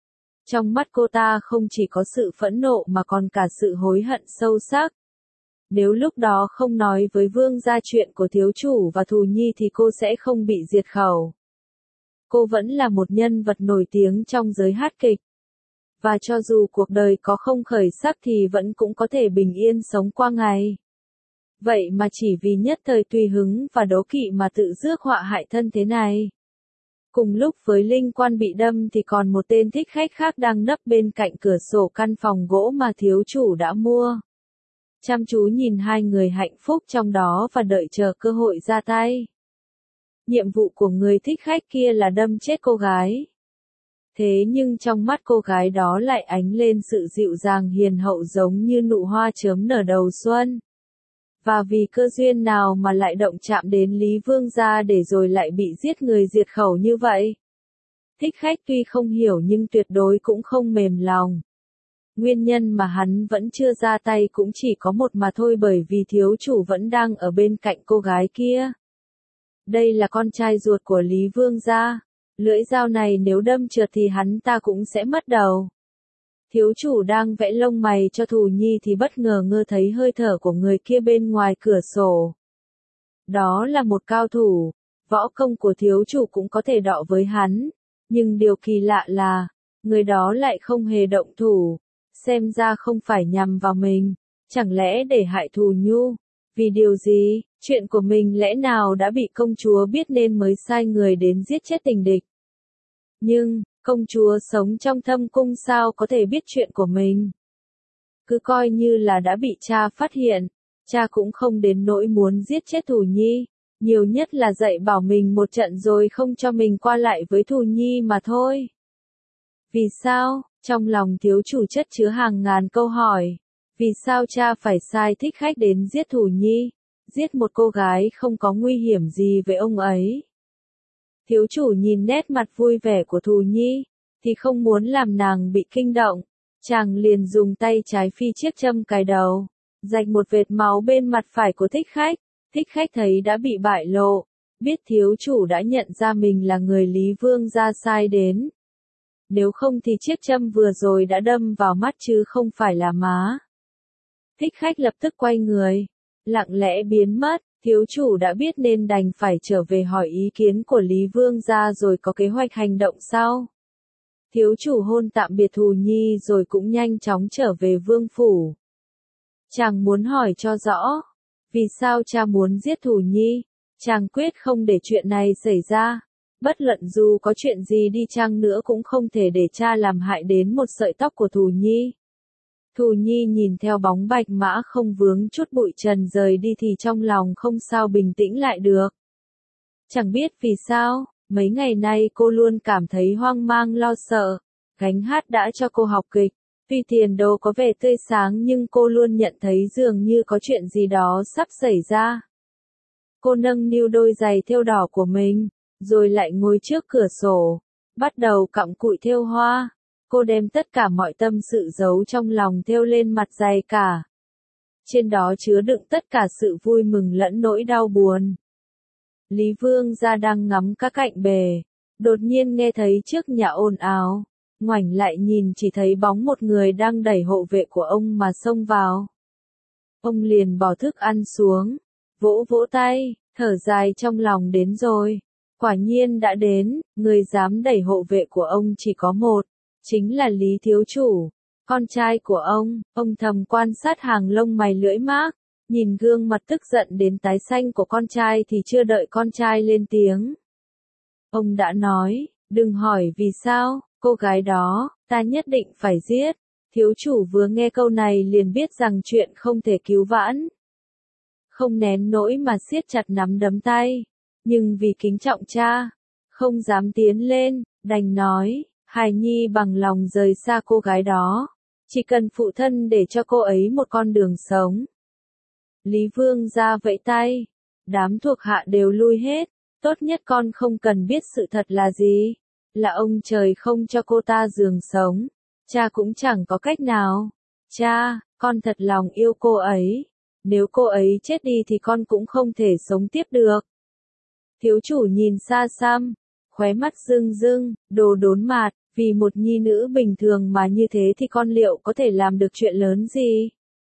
Trong mắt cô ta không chỉ có sự phẫn nộ mà còn cả sự hối hận sâu sắc. Nếu lúc đó không nói với Vương gia chuyện của thiếu chủ và Thù Nhi thì cô sẽ không bị diệt khẩu. Cô vẫn là một nhân vật nổi tiếng trong giới hát kịch. Và cho dù cuộc đời có không khởi sắc thì vẫn cũng có thể bình yên sống qua ngày. Vậy mà chỉ vì nhất thời tùy hứng và đố kỵ mà tự rước họa hại thân thế này. Cùng lúc với Linh Quan bị đâm thì còn một tên thích khách khác đang nấp bên cạnh cửa sổ căn phòng gỗ mà thiếu chủ đã mua. Chăm chú nhìn hai người hạnh phúc trong đó và đợi chờ cơ hội ra tay. Nhiệm vụ của người thích khách kia là đâm chết cô gái. Thế nhưng trong mắt cô gái đó lại ánh lên sự dịu dàng hiền hậu giống như nụ hoa chớm nở đầu xuân. Và vì cơ duyên nào mà lại động chạm đến Lý Vương gia để rồi lại bị giết người diệt khẩu như vậy? Thích khách tuy không hiểu nhưng tuyệt đối cũng không mềm lòng. Nguyên nhân mà hắn vẫn chưa ra tay cũng chỉ có một mà thôi, bởi vì thiếu chủ vẫn đang ở bên cạnh cô gái kia. Đây là con trai ruột của Lý Vương gia. Lưỡi dao này nếu đâm trượt thì hắn ta cũng sẽ mất đầu. Thiếu chủ đang vẽ lông mày cho Thù Nhi thì bất ngờ ngơ thấy hơi thở của người kia bên ngoài cửa sổ. Đó là một cao thủ, võ công của thiếu chủ cũng có thể đọ với hắn. Nhưng điều kỳ lạ là, người đó lại không hề động thủ, xem ra không phải nhằm vào mình, chẳng lẽ để hại Thù Nhu? Vì điều gì, chuyện của mình lẽ nào đã bị công chúa biết nên mới sai người đến giết chết tình địch? Nhưng, công chúa sống trong thâm cung sao có thể biết chuyện của mình? Cứ coi như là đã bị cha phát hiện, cha cũng không đến nỗi muốn giết chết Thù Nhi, nhiều nhất là dạy bảo mình một trận rồi không cho mình qua lại với Thù Nhi mà thôi. Vì sao? Trong lòng thiếu chủ chất chứa hàng ngàn câu hỏi. Vì sao cha phải sai thích khách đến giết Thù Nhi, giết một cô gái không có nguy hiểm gì với ông ấy? Thiếu chủ nhìn nét mặt vui vẻ của Thù Nhi, thì không muốn làm nàng bị kinh động. Chàng liền dùng tay trái phi chiếc châm cài đầu, rạch một vệt máu bên mặt phải của thích khách. Thích khách thấy đã bị bại lộ, biết thiếu chủ đã nhận ra mình là người Lý Vương gia sai đến. Nếu không thì chiếc châm vừa rồi đã đâm vào mắt chứ không phải là má. Thích khách lập tức quay người, lặng lẽ biến mất. Thiếu chủ đã biết nên đành phải trở về hỏi ý kiến của Lý Vương gia rồi có kế hoạch hành động sau. Thiếu chủ hôn tạm biệt Thù Nhi rồi cũng nhanh chóng trở về vương phủ. Chàng muốn hỏi cho rõ, vì sao cha muốn giết Thù Nhi? Chàng quyết không để chuyện này xảy ra. Bất luận dù có chuyện gì đi chăng nữa cũng không thể để cha làm hại đến một sợi tóc của Thù Nhi. Thù Nhi nhìn theo bóng bạch mã không vướng chút bụi trần rời đi thì trong lòng không sao bình tĩnh lại được. Chẳng biết vì sao, mấy ngày nay cô luôn cảm thấy hoang mang lo sợ. Gánh hát đã cho cô học kịch, tuy tiền đồ có vẻ tươi sáng nhưng cô luôn nhận thấy dường như có chuyện gì đó sắp xảy ra. Cô nâng niu đôi giày thêu đỏ của mình, rồi lại ngồi trước cửa sổ, bắt đầu cặm cụi thêu hoa. Cô đem tất cả mọi tâm sự giấu trong lòng thêu lên mặt giày cả. Trên đó chứa đựng tất cả sự vui mừng lẫn nỗi đau buồn. Lý Vương gia đang ngắm các cạnh bề, đột nhiên nghe thấy trước nhà ồn ào, ngoảnh lại nhìn chỉ thấy bóng một người đang đẩy hộ vệ của ông mà xông vào. Ông liền bỏ thức ăn xuống, vỗ vỗ tay, thở dài trong lòng đến rồi. Quả nhiên đã đến, người dám đẩy hộ vệ của ông chỉ có một, chính là Lý thiếu chủ, con trai của ông. Ông thầm quan sát hàng lông mày lưỡi mác, nhìn gương mặt tức giận đến tái xanh của con trai thì chưa đợi con trai lên tiếng. Ông đã nói, đừng hỏi vì sao, cô gái đó, ta nhất định phải giết. Thiếu chủ vừa nghe câu này liền biết rằng chuyện không thể cứu vãn. Không nén nỗi mà siết chặt nắm đấm tay. Nhưng vì kính trọng cha, không dám tiến lên, đành nói, hài nhi bằng lòng rời xa cô gái đó. Chỉ cần phụ thân để cho cô ấy một con đường sống. Lý Vương ra vẫy tay. Đám thuộc hạ đều lui hết. Tốt nhất con không cần biết sự thật là gì. Là ông trời không cho cô ta giường sống. Cha cũng chẳng có cách nào. Cha, con thật lòng yêu cô ấy. Nếu cô ấy chết đi thì con cũng không thể sống tiếp được. Thiếu chủ nhìn xa xăm. Khóe mắt rưng rưng, đồ đốn mạt. Vì một nhi nữ bình thường mà như thế thì con liệu có thể làm được chuyện lớn gì?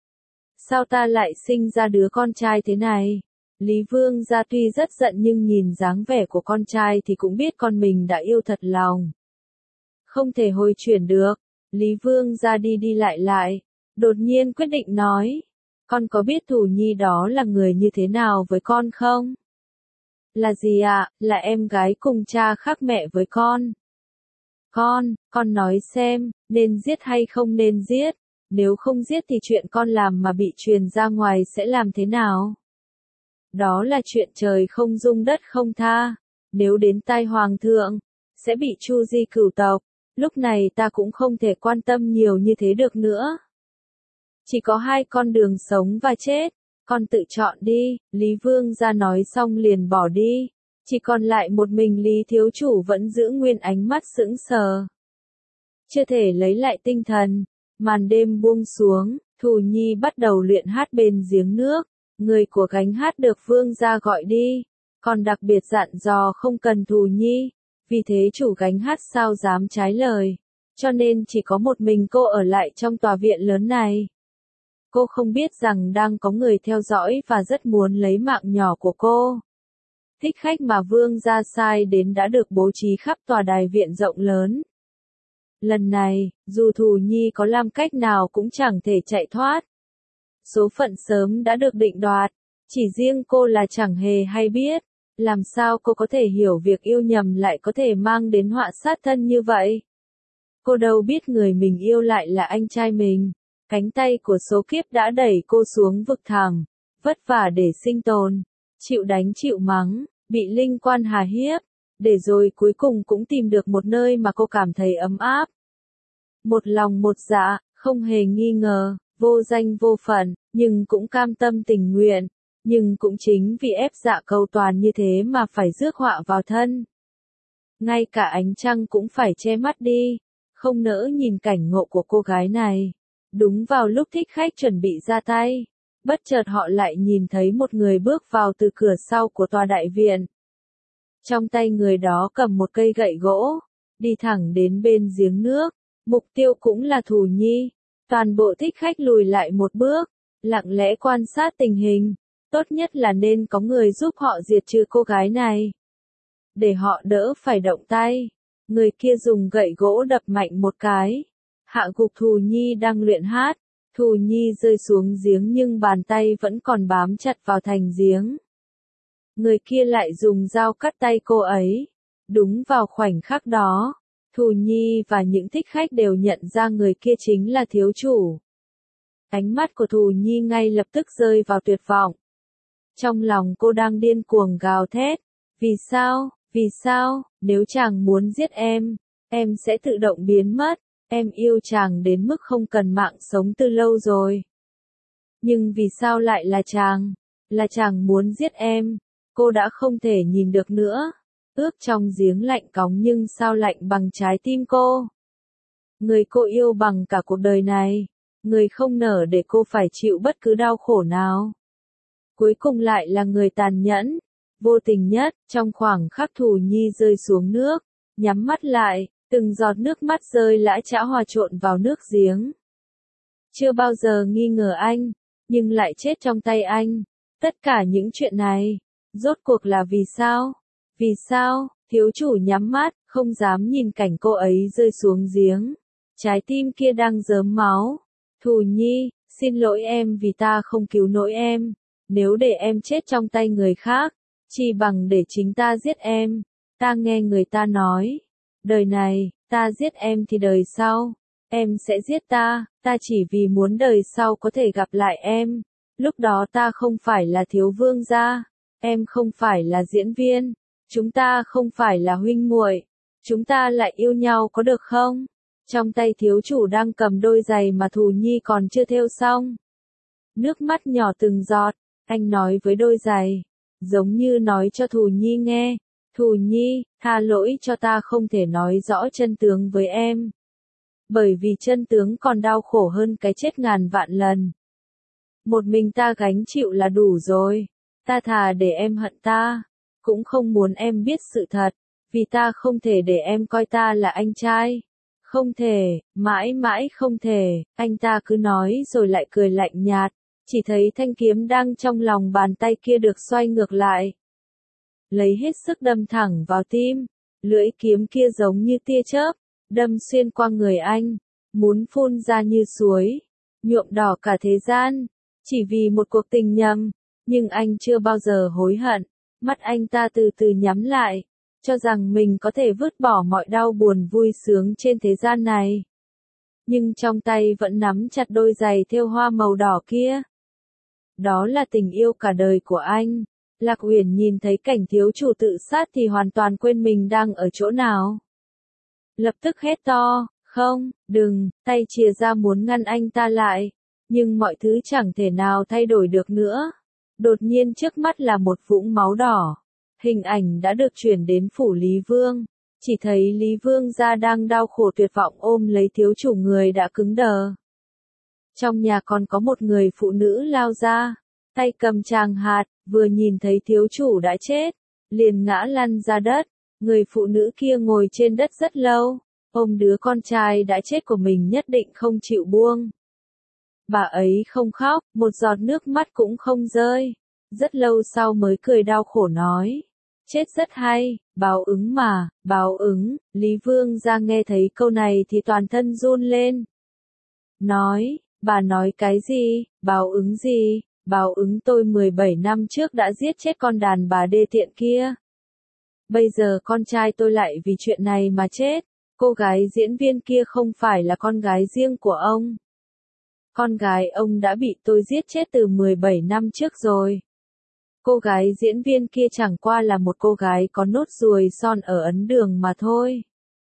Sao ta lại sinh ra đứa con trai thế này? Lý Vương gia tuy rất giận nhưng nhìn dáng vẻ của con trai thì cũng biết con mình đã yêu thật lòng. Không thể hồi chuyển được. Lý Vương gia đi đi lại lại. Đột nhiên quyết định nói. Con có biết Thù Nhi đó là người như thế nào với con không? Là gì ạ? À? Là em gái cùng cha khác mẹ với con. Con, con nói xem, nên giết hay không nên giết? Nếu không giết thì chuyện con làm mà bị truyền ra ngoài sẽ làm thế nào? Đó là chuyện trời không dung đất không tha. Nếu đến tai hoàng thượng, sẽ bị chu di cửu tộc. Lúc này ta cũng không thể quan tâm nhiều như thế được nữa. Chỉ có hai con đường sống và chết. Con tự chọn đi. Lý Vương ra nói xong liền bỏ đi. Chỉ còn lại một mình Lý thiếu chủ vẫn giữ nguyên ánh mắt sững sờ. Chưa thể lấy lại tinh thần. Màn đêm buông xuống, Thù Nhi bắt đầu luyện hát bên giếng nước. Người của gánh hát được Vương gia gọi đi. Còn đặc biệt dặn dò không cần Thù Nhi. Vì thế chủ gánh hát sao dám trái lời. Cho nên chỉ có một mình cô ở lại trong tòa viện lớn này. Cô không biết rằng đang có người theo dõi và rất muốn lấy mạng nhỏ của cô. Thích khách mà Vương gia sai đến đã được bố trí khắp tòa đài viện rộng lớn. Lần này, dù Thù Nhi có làm cách nào cũng chẳng thể chạy thoát. Số phận sớm đã được định đoạt, chỉ riêng cô là chẳng hề hay biết. Làm sao cô có thể hiểu việc yêu nhầm lại có thể mang đến họa sát thân như vậy? Cô đâu biết người mình yêu lại là anh trai mình. Cánh tay của số kiếp đã đẩy cô xuống vực thẳm, vất vả để sinh tồn, chịu đánh chịu mắng, bị linh quan hà hiếp, để rồi cuối cùng cũng tìm được một nơi mà cô cảm thấy ấm áp. Một lòng một dạ, không hề nghi ngờ, vô danh vô phận, nhưng cũng cam tâm tình nguyện, nhưng cũng chính vì ép dạ cầu toàn như thế mà phải rước họa vào thân. Ngay cả ánh trăng cũng phải che mắt đi, không nỡ nhìn cảnh ngộ của cô gái này. Đúng vào lúc thích khách chuẩn bị ra tay, bất chợt họ lại nhìn thấy một người bước vào từ cửa sau của tòa đại viện. Trong tay người đó cầm một cây gậy gỗ, đi thẳng đến bên giếng nước, mục tiêu cũng là Thù Nhi. Toàn bộ thích khách lùi lại một bước, lặng lẽ quan sát tình hình, tốt nhất là nên có người giúp họ diệt trừ cô gái này. Để họ đỡ phải động tay, người kia dùng gậy gỗ đập mạnh một cái. Hạ gục Thù Nhi đang luyện hát, Thù Nhi rơi xuống giếng nhưng bàn tay vẫn còn bám chặt vào thành giếng. Người kia lại dùng dao cắt tay cô ấy. Đúng vào khoảnh khắc đó, Thù Nhi và những thích khách đều nhận ra người kia chính là thiếu chủ. Ánh mắt của Thù Nhi ngay lập tức rơi vào tuyệt vọng. Trong lòng cô đang điên cuồng gào thét. Vì sao, vì sao, nếu chàng muốn giết em, em sẽ tự động biến mất. Em yêu chàng đến mức không cần mạng sống từ lâu rồi. Nhưng vì sao lại là chàng? Là chàng muốn giết em. Cô đã không thể nhìn được nữa. Ước trong giếng lạnh cóng nhưng sao lạnh bằng trái tim cô. Người cô yêu bằng cả cuộc đời này. Người không nỡ để cô phải chịu bất cứ đau khổ nào. Cuối cùng lại là người tàn nhẫn, vô tình nhất. Trong khoảng khắc Thù Nhi rơi xuống nước, nhắm mắt lại. Từng giọt nước mắt rơi lã chã hòa trộn vào nước giếng. Chưa bao giờ nghi ngờ anh, nhưng lại chết trong tay anh. Tất cả những chuyện này, rốt cuộc là vì sao? Vì sao? Thiếu chủ nhắm mắt, không dám nhìn cảnh cô ấy rơi xuống giếng. Trái tim kia đang rớm máu. Thù Nhi, xin lỗi em vì ta không cứu nổi em. Nếu để em chết trong tay người khác, chỉ bằng để chính ta giết em. Ta nghe người ta nói. Đời này, ta giết em thì đời sau, em sẽ giết ta, ta chỉ vì muốn đời sau có thể gặp lại em. Lúc đó ta không phải là thiếu vương gia, em không phải là diễn viên, chúng ta không phải là huynh muội, chúng ta lại yêu nhau có được không? Trong tay thiếu chủ đang cầm đôi giày mà Thù Nhi còn chưa thêu xong. Nước mắt nhỏ từng giọt, anh nói với đôi giày, giống như nói cho Thù Nhi nghe, Thù Nhi, tha lỗi cho ta không thể nói rõ chân tướng với em. Bởi vì chân tướng còn đau khổ hơn cái chết ngàn vạn lần. Một mình ta gánh chịu là đủ rồi, ta thà để em hận ta, cũng không muốn em biết sự thật, vì ta không thể để em coi ta là anh trai. Không thể, mãi mãi không thể, anh ta cứ nói rồi lại cười lạnh nhạt, chỉ thấy thanh kiếm đang trong lòng bàn tay kia được xoay ngược lại. Lấy hết sức đâm thẳng vào tim, lưỡi kiếm kia giống như tia chớp, đâm xuyên qua người anh, muốn phun ra như suối, nhuộm đỏ cả thế gian, chỉ vì một cuộc tình nhầm, nhưng anh chưa bao giờ hối hận, mắt anh ta từ từ nhắm lại, cho rằng mình có thể vứt bỏ mọi đau buồn vui sướng trên thế gian này. Nhưng trong tay vẫn nắm chặt đôi giày thêu hoa màu đỏ kia. Đó là tình yêu cả đời của anh. Lạc Uyển nhìn thấy cảnh thiếu chủ tự sát thì hoàn toàn quên mình đang ở chỗ nào. Lập tức hét to, không, đừng, tay chìa ra muốn ngăn anh ta lại. Nhưng mọi thứ chẳng thể nào thay đổi được nữa. Đột nhiên trước mắt là một vũng máu đỏ. Hình ảnh đã được chuyển đến phủ Lý Vương. Chỉ thấy Lý Vương gia đang đau khổ tuyệt vọng ôm lấy thiếu chủ người đã cứng đờ. Trong nhà còn có một người phụ nữ lao ra, tay cầm tràng hạt, vừa nhìn thấy thiếu chủ đã chết, liền ngã lăn ra đất. Người phụ nữ kia ngồi trên đất rất lâu, ôm đứa con trai đã chết của mình nhất định không chịu buông. Bà ấy không khóc, một giọt nước mắt cũng không rơi. Rất lâu sau mới cười đau khổ nói. Chết rất hay, báo ứng mà, báo ứng. Lý Vương gia nghe thấy câu này thì toàn thân run lên. Nói, bà nói cái gì, báo ứng gì, báo ứng tôi mười bảy năm trước đã giết chết con đàn bà đê tiện kia. Bây giờ con trai tôi lại vì chuyện này mà chết. Cô gái diễn viên kia không phải là con gái riêng của ông. Con gái ông đã bị tôi giết chết từ mười bảy năm trước rồi. Cô gái diễn viên kia chẳng qua là một cô gái có nốt ruồi son ở ấn đường mà thôi.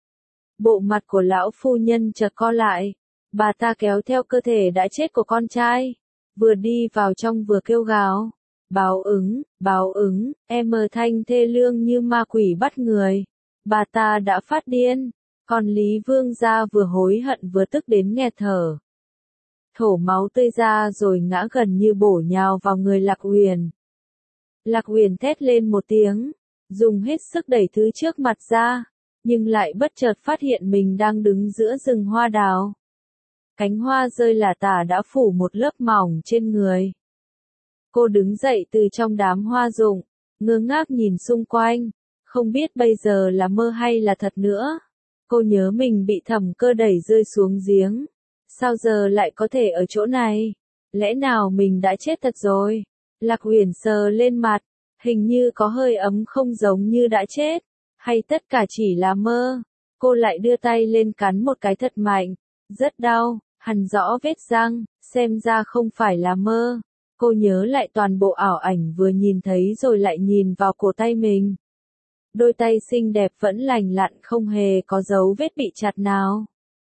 Bộ mặt của lão phu nhân chợt co lại. Bà ta kéo theo cơ thể đã chết của con trai. Vừa đi vào trong vừa kêu gào. Báo ứng, báo ứng, em ở thanh thê lương như ma quỷ bắt người. Bà ta đã phát điên. Còn Lý Vương gia vừa hối hận vừa tức đến nghẹt thở. Thổ máu tươi ra rồi ngã gần như bổ nhào vào người Lạc Uyển. Lạc Uyển thét lên một tiếng, dùng hết sức đẩy thứ trước mặt ra, nhưng lại bất chợt phát hiện mình đang đứng giữa rừng hoa đào. Cánh hoa rơi lả tả đã phủ một lớp mỏng trên người. Cô đứng dậy từ trong đám hoa rụng, ngơ ngác nhìn xung quanh, không biết bây giờ là mơ hay là thật nữa. Cô nhớ mình bị Thẩm Cơ đẩy rơi xuống giếng. Sao giờ lại có thể ở chỗ này? Lẽ nào mình đã chết thật rồi? Lạc Uyển sờ lên mặt, hình như có hơi ấm không giống như đã chết, hay tất cả chỉ là mơ. Cô lại đưa tay lên cắn một cái thật mạnh, rất đau, hằn rõ vết răng, xem ra không phải là mơ. Cô nhớ lại toàn bộ ảo ảnh vừa nhìn thấy rồi lại nhìn vào cổ tay mình. Đôi tay xinh đẹp vẫn lành lặn không hề có dấu vết bị chặt nào.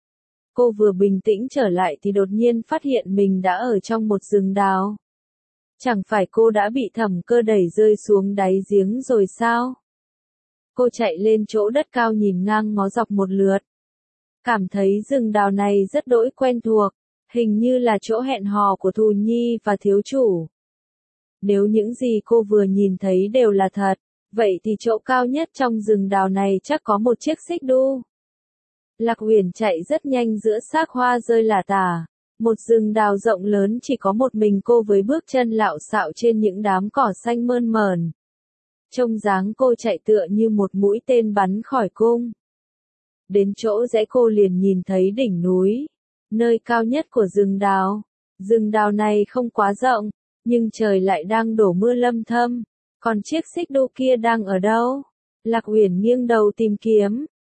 Cô vừa bình tĩnh trở lại thì đột nhiên phát hiện mình đã ở trong một rừng đào. Chẳng phải cô đã bị Thẩm Cơ đẩy rơi xuống đáy giếng rồi sao? Cô chạy lên chỗ đất cao nhìn ngang ngó dọc một lượt. Cảm thấy rừng đào này rất đỗi quen thuộc, hình như là chỗ hẹn hò của Thù Nhi và thiếu chủ. Nếu những gì cô vừa nhìn thấy đều là thật, vậy thì chỗ cao nhất trong rừng đào này chắc có một chiếc xích đu. Lạc Uyển chạy rất nhanh giữa xác hoa rơi lả tả. Một rừng đào rộng lớn chỉ có một mình cô với bước chân lạo xạo trên những đám cỏ xanh mơn mởn. Trông dáng cô chạy tựa như một mũi tên bắn khỏi cung. Đến chỗ rẽ cô liền nhìn thấy đỉnh núi, nơi cao nhất của rừng đào. Rừng đào này không quá rộng, nhưng trời lại đang đổ mưa lâm thâm. Còn chiếc xích đu kia đang ở đâu? Lạc Uyển nghiêng đầu tìm kiếm,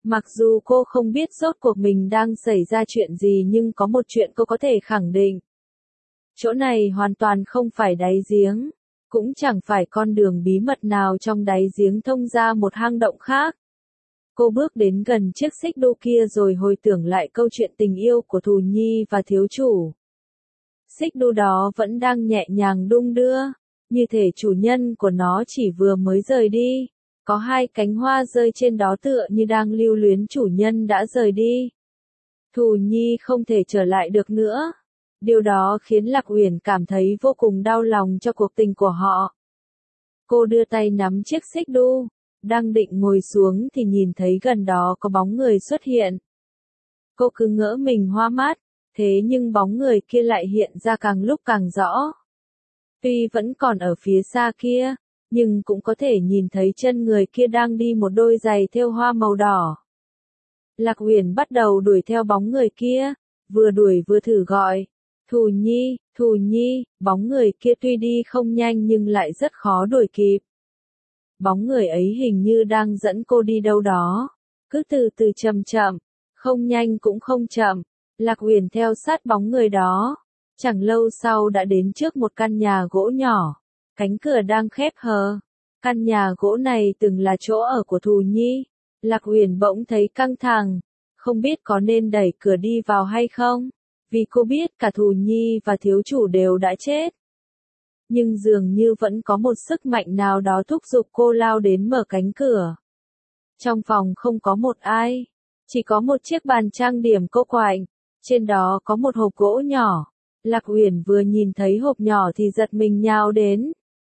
Mặc dù cô không biết rốt cuộc mình đang xảy ra chuyện gì nhưng có một chuyện cô có thể khẳng định. Chỗ này hoàn toàn không phải đáy giếng, cũng chẳng phải con đường bí mật nào trong đáy giếng thông ra một hang động khác. Cô bước đến gần chiếc xích đu kia rồi hồi tưởng lại câu chuyện tình yêu của Thù Nhi và thiếu chủ. Xích đu đó vẫn đang nhẹ nhàng đung đưa, như thể chủ nhân của nó chỉ vừa mới rời đi. Có hai cánh hoa rơi trên đó tựa như đang lưu luyến chủ nhân đã rời đi. Thù Nhi không thể trở lại được nữa. Điều đó khiến Lạc Uyển cảm thấy vô cùng đau lòng cho cuộc tình của họ. Cô đưa tay nắm chiếc xích đu, đang định ngồi xuống thì nhìn thấy gần đó có bóng người xuất hiện. Cô cứ ngỡ mình hoa mắt, thế nhưng bóng người kia lại hiện ra càng lúc càng rõ. Tuy vẫn còn ở phía xa kia, nhưng cũng có thể nhìn thấy chân người kia đang đi một đôi giày thêu hoa màu đỏ. Lạc Uyển bắt đầu đuổi theo bóng người kia, vừa đuổi vừa thử gọi, Thù Nhi, Thù Nhi, bóng người kia tuy đi không nhanh nhưng lại rất khó đuổi kịp. Bóng người ấy hình như đang dẫn cô đi đâu đó, cứ từ từ chậm chậm, không nhanh cũng không chậm. Lạc Uyển theo sát bóng người đó, chẳng lâu sau đã đến trước một căn nhà gỗ nhỏ, cánh cửa đang khép hờ. Căn nhà gỗ này từng là chỗ ở của Thù Nhi. Lạc Uyển bỗng thấy căng thẳng, không biết có nên đẩy cửa đi vào hay không, vì cô biết cả Thù Nhi và thiếu chủ đều đã chết. Nhưng dường như vẫn có một sức mạnh nào đó thúc giục cô lao đến mở cánh cửa. Trong phòng không có một ai, chỉ có một chiếc bàn trang điểm cô quạnh, trên đó có một hộp gỗ nhỏ. Lạc Uyển vừa nhìn thấy hộp nhỏ thì giật mình nhào đến.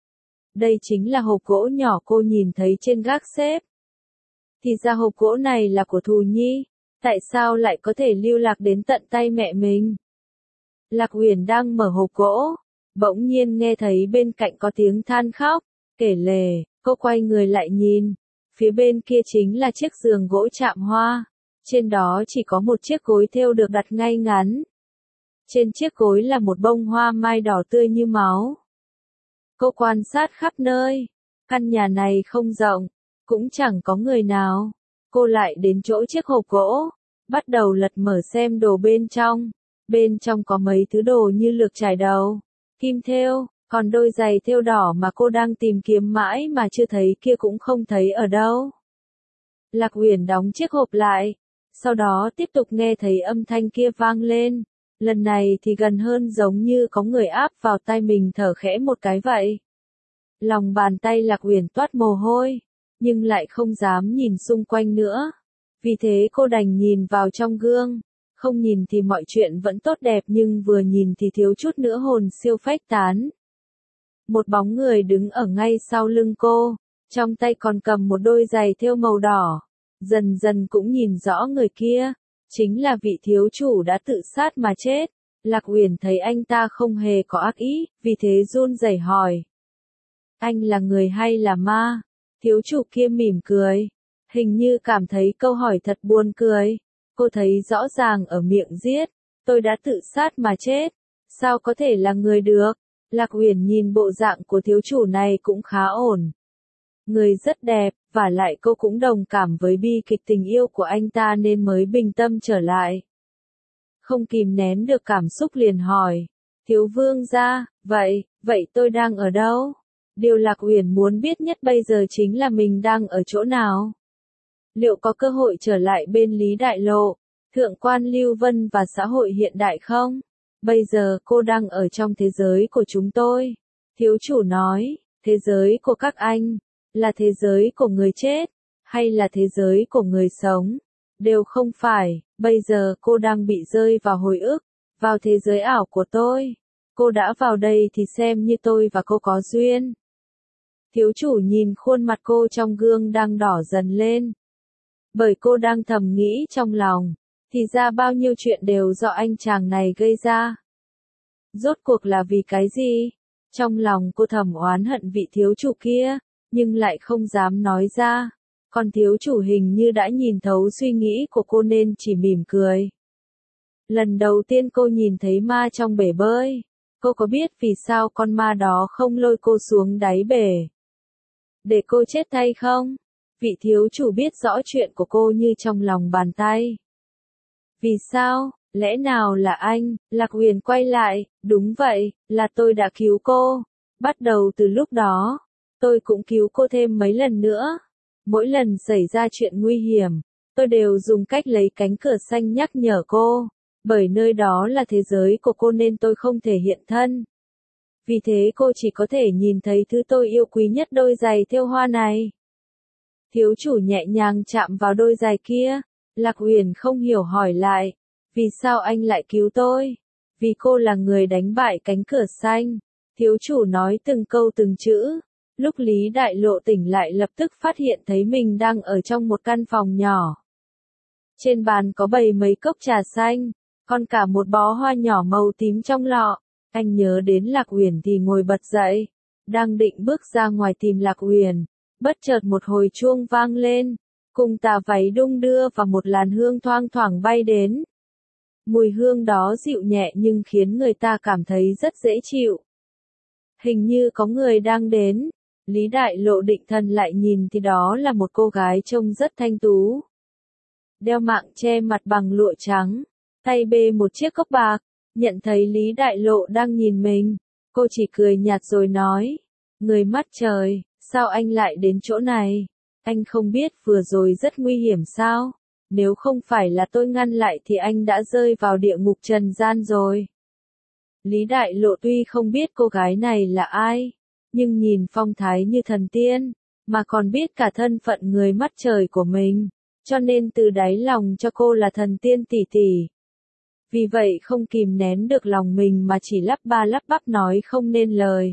Đây chính là hộp gỗ nhỏ cô nhìn thấy trên gác xếp. Thì ra hộp gỗ này là của Thù Nhi, tại sao lại có thể lưu lạc đến tận tay mẹ mình? Lạc Uyển đang mở hộp gỗ, bỗng nhiên nghe thấy bên cạnh có tiếng than khóc, kể lể, cô quay người lại nhìn, phía bên kia chính là chiếc giường gỗ chạm hoa, trên đó chỉ có một chiếc gối thêu được đặt ngay ngắn. Trên chiếc gối là một bông hoa mai đỏ tươi như máu. Cô quan sát khắp nơi, căn nhà này không rộng, cũng chẳng có người nào. Cô lại đến chỗ chiếc hộp gỗ, bắt đầu lật mở xem đồ bên trong. Bên trong có mấy thứ đồ như lược chải đầu, kim thêu, còn đôi giày thêu đỏ mà cô đang tìm kiếm mãi mà chưa thấy kia cũng không thấy ở đâu. Lạc Uyển đóng chiếc hộp lại, sau đó tiếp tục nghe thấy âm thanh kia vang lên. Lần này thì gần hơn giống như có người áp vào tay mình thở khẽ một cái vậy. Lòng bàn tay Lạc Uyển toát mồ hôi, nhưng lại không dám nhìn xung quanh nữa. Vì thế cô đành nhìn vào trong gương. Không nhìn thì mọi chuyện vẫn tốt đẹp nhưng vừa nhìn thì thiếu chút nữa hồn siêu phách tán. Một bóng người đứng ở ngay sau lưng cô, trong tay còn cầm một đôi giày thêu màu đỏ. Dần dần cũng nhìn rõ người kia, chính là vị thiếu chủ đã tự sát mà chết. Lạc Uyển thấy anh ta không hề có ác ý, vì thế run rẩy hỏi. Anh là người hay là ma? Thiếu chủ kia mỉm cười, hình như cảm thấy câu hỏi thật buồn cười. Cô thấy rõ ràng ở miệng giết, tôi đã tự sát mà chết, sao có thể là người được? Lạc Uyển nhìn bộ dạng của thiếu chủ này cũng khá ổn. Người rất đẹp, và lại cô cũng đồng cảm với bi kịch tình yêu của anh ta nên mới bình tâm trở lại. Không kìm nén được cảm xúc liền hỏi, thiếu vương gia, vậy, vậy tôi đang ở đâu? Điều Lạc Uyển muốn biết nhất bây giờ chính là mình đang ở chỗ nào? Liệu có cơ hội trở lại bên Lý Đại Lộ, Thượng quan Lưu Vân và xã hội hiện đại không? Bây giờ cô đang ở trong thế giới của chúng tôi. Thiếu chủ nói, thế giới của các anh, là thế giới của người chết, hay là thế giới của người sống? Đều không phải, bây giờ cô đang bị rơi vào hồi ức, vào thế giới ảo của tôi. Cô đã vào đây thì xem như tôi và cô có duyên. Thiếu chủ nhìn khuôn mặt cô trong gương đang đỏ dần lên. Bởi cô đang thầm nghĩ trong lòng, thì ra bao nhiêu chuyện đều do anh chàng này gây ra. Rốt cuộc là vì cái gì? Trong lòng cô thầm oán hận vị thiếu chủ kia, nhưng lại không dám nói ra. Còn thiếu chủ hình như đã nhìn thấu suy nghĩ của cô nên chỉ mỉm cười. Lần đầu tiên cô nhìn thấy ma trong bể bơi, cô có biết vì sao con ma đó không lôi cô xuống đáy bể để cô chết thay không? Vị thiếu chủ biết rõ chuyện của cô như trong lòng bàn tay. Vì sao? Lẽ nào là anh? Lạc Huyền quay lại, đúng vậy, là tôi đã cứu cô. Bắt đầu từ lúc đó, tôi cũng cứu cô thêm mấy lần nữa. Mỗi lần xảy ra chuyện nguy hiểm, tôi đều dùng cách lấy cánh cửa xanh nhắc nhở cô. Bởi nơi đó là thế giới của cô nên tôi không thể hiện thân. Vì thế cô chỉ có thể nhìn thấy thứ tôi yêu quý nhất, đôi giày thêu hoa này. Thiếu chủ nhẹ nhàng chạm vào đôi giày kia. Lạc Huyền không hiểu hỏi lại. Vì sao anh lại cứu tôi? Vì cô là người đánh bại cánh cửa xanh. Thiếu chủ nói từng câu từng chữ. Lúc Lý Đại Lộ tỉnh lại lập tức phát hiện thấy mình đang ở trong một căn phòng nhỏ. Trên bàn có bày mấy cốc trà xanh, còn cả một bó hoa nhỏ màu tím trong lọ. Anh nhớ đến Lạc Huyền thì ngồi bật dậy. Đang định bước ra ngoài tìm Lạc Huyền. Bất chợt một hồi chuông vang lên. Cùng tà váy đung đưa và một làn hương thoang thoảng bay đến. Mùi hương đó dịu nhẹ nhưng khiến người ta cảm thấy rất dễ chịu. Hình như có người đang đến. Lý Đại Lộ định thần lại nhìn thì đó là một cô gái trông rất thanh tú. Đeo mạng che mặt bằng lụa trắng, tay bê một chiếc cốc bạc, nhận thấy Lý Đại Lộ đang nhìn mình. Cô chỉ cười nhạt rồi nói, người mắt trời, sao anh lại đến chỗ này? Anh không biết vừa rồi rất nguy hiểm sao? Nếu không phải là tôi ngăn lại thì anh đã rơi vào địa ngục trần gian rồi. Lý Đại Lộ tuy không biết cô gái này là ai, nhưng nhìn phong thái như thần tiên, mà còn biết cả thân phận người mắt trời của mình, cho nên từ đáy lòng cho cô là thần tiên tỷ tỷ. Vì vậy không kìm nén được lòng mình mà chỉ lắp ba lắp bắp nói không nên lời.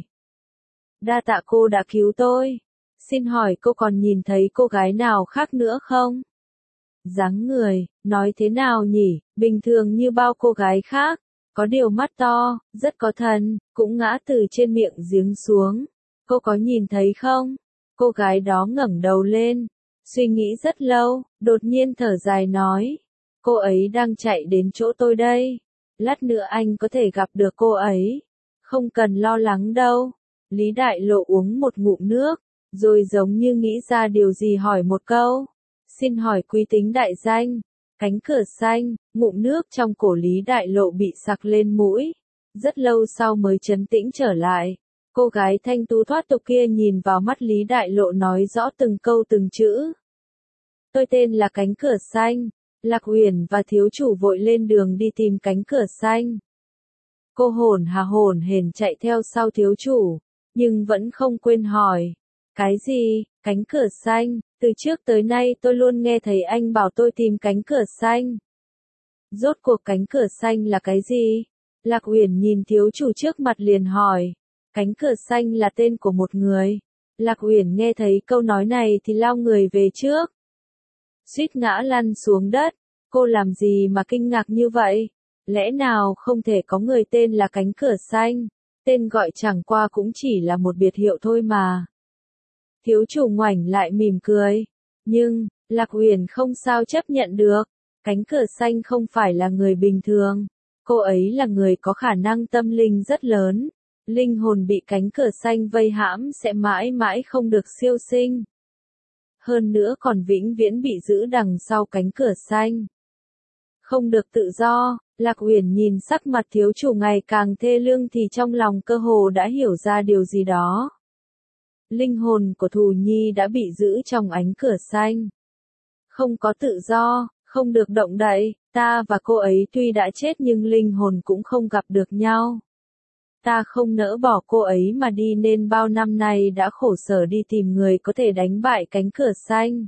Đa tạ cô đã cứu tôi. Xin hỏi cô còn nhìn thấy cô gái nào khác nữa không? Dáng người, nói thế nào nhỉ, bình thường như bao cô gái khác, có điều mắt to, rất có thần, cũng ngã từ trên miệng giếng xuống. Cô có nhìn thấy không? Cô gái đó ngẩng đầu lên, suy nghĩ rất lâu, đột nhiên thở dài nói, cô ấy đang chạy đến chỗ tôi đây. Lát nữa anh có thể gặp được cô ấy. Không cần lo lắng đâu. Lý Đại Lộ uống một ngụm nước, rồi giống như nghĩ ra điều gì hỏi một câu. Xin hỏi quý tính đại danh. Cánh cửa xanh, ngụm nước trong cổ Lý Đại Lộ bị sặc lên mũi. Rất lâu sau mới trấn tĩnh trở lại. Cô gái thanh tú thoát tục kia nhìn vào mắt Lý Đại Lộ nói rõ từng câu từng chữ. Tôi tên là Cánh Cửa Xanh. Lạc Huyền và thiếu chủ vội lên đường đi tìm cánh cửa xanh. Cô hồn hà hồn hển chạy theo sau thiếu chủ, nhưng vẫn không quên hỏi. Cái gì, cánh cửa xanh? Từ trước tới nay tôi luôn nghe thấy anh bảo tôi tìm cánh cửa xanh. Rốt cuộc cánh cửa xanh là cái gì? Lạc Huyền nhìn thiếu chủ trước mặt liền hỏi. Cánh cửa xanh là tên của một người. Lạc Huyền nghe thấy câu nói này thì lao người về trước. Suýt ngã lăn xuống đất. Cô làm gì mà kinh ngạc như vậy? Lẽ nào không thể có người tên là cánh cửa xanh? Tên gọi chẳng qua cũng chỉ là một biệt hiệu thôi mà. Thiếu chủ ngoảnh lại mỉm cười. Nhưng, Lạc Huyền không sao chấp nhận được. Cánh cửa xanh không phải là người bình thường. Cô ấy là người có khả năng tâm linh rất lớn. Linh hồn bị cánh cửa xanh vây hãm sẽ mãi mãi không được siêu sinh. Hơn nữa còn vĩnh viễn bị giữ đằng sau cánh cửa xanh. Không được tự do. Lạc Huyền nhìn sắc mặt thiếu chủ ngày càng thê lương thì trong lòng cơ hồ đã hiểu ra điều gì đó. Linh hồn của Thù Nhi đã bị giữ trong ánh cửa xanh. Không có tự do, không được động đậy, ta và cô ấy tuy đã chết nhưng linh hồn cũng không gặp được nhau. Ta không nỡ bỏ cô ấy mà đi nên bao năm nay đã khổ sở đi tìm người có thể đánh bại cánh cửa xanh.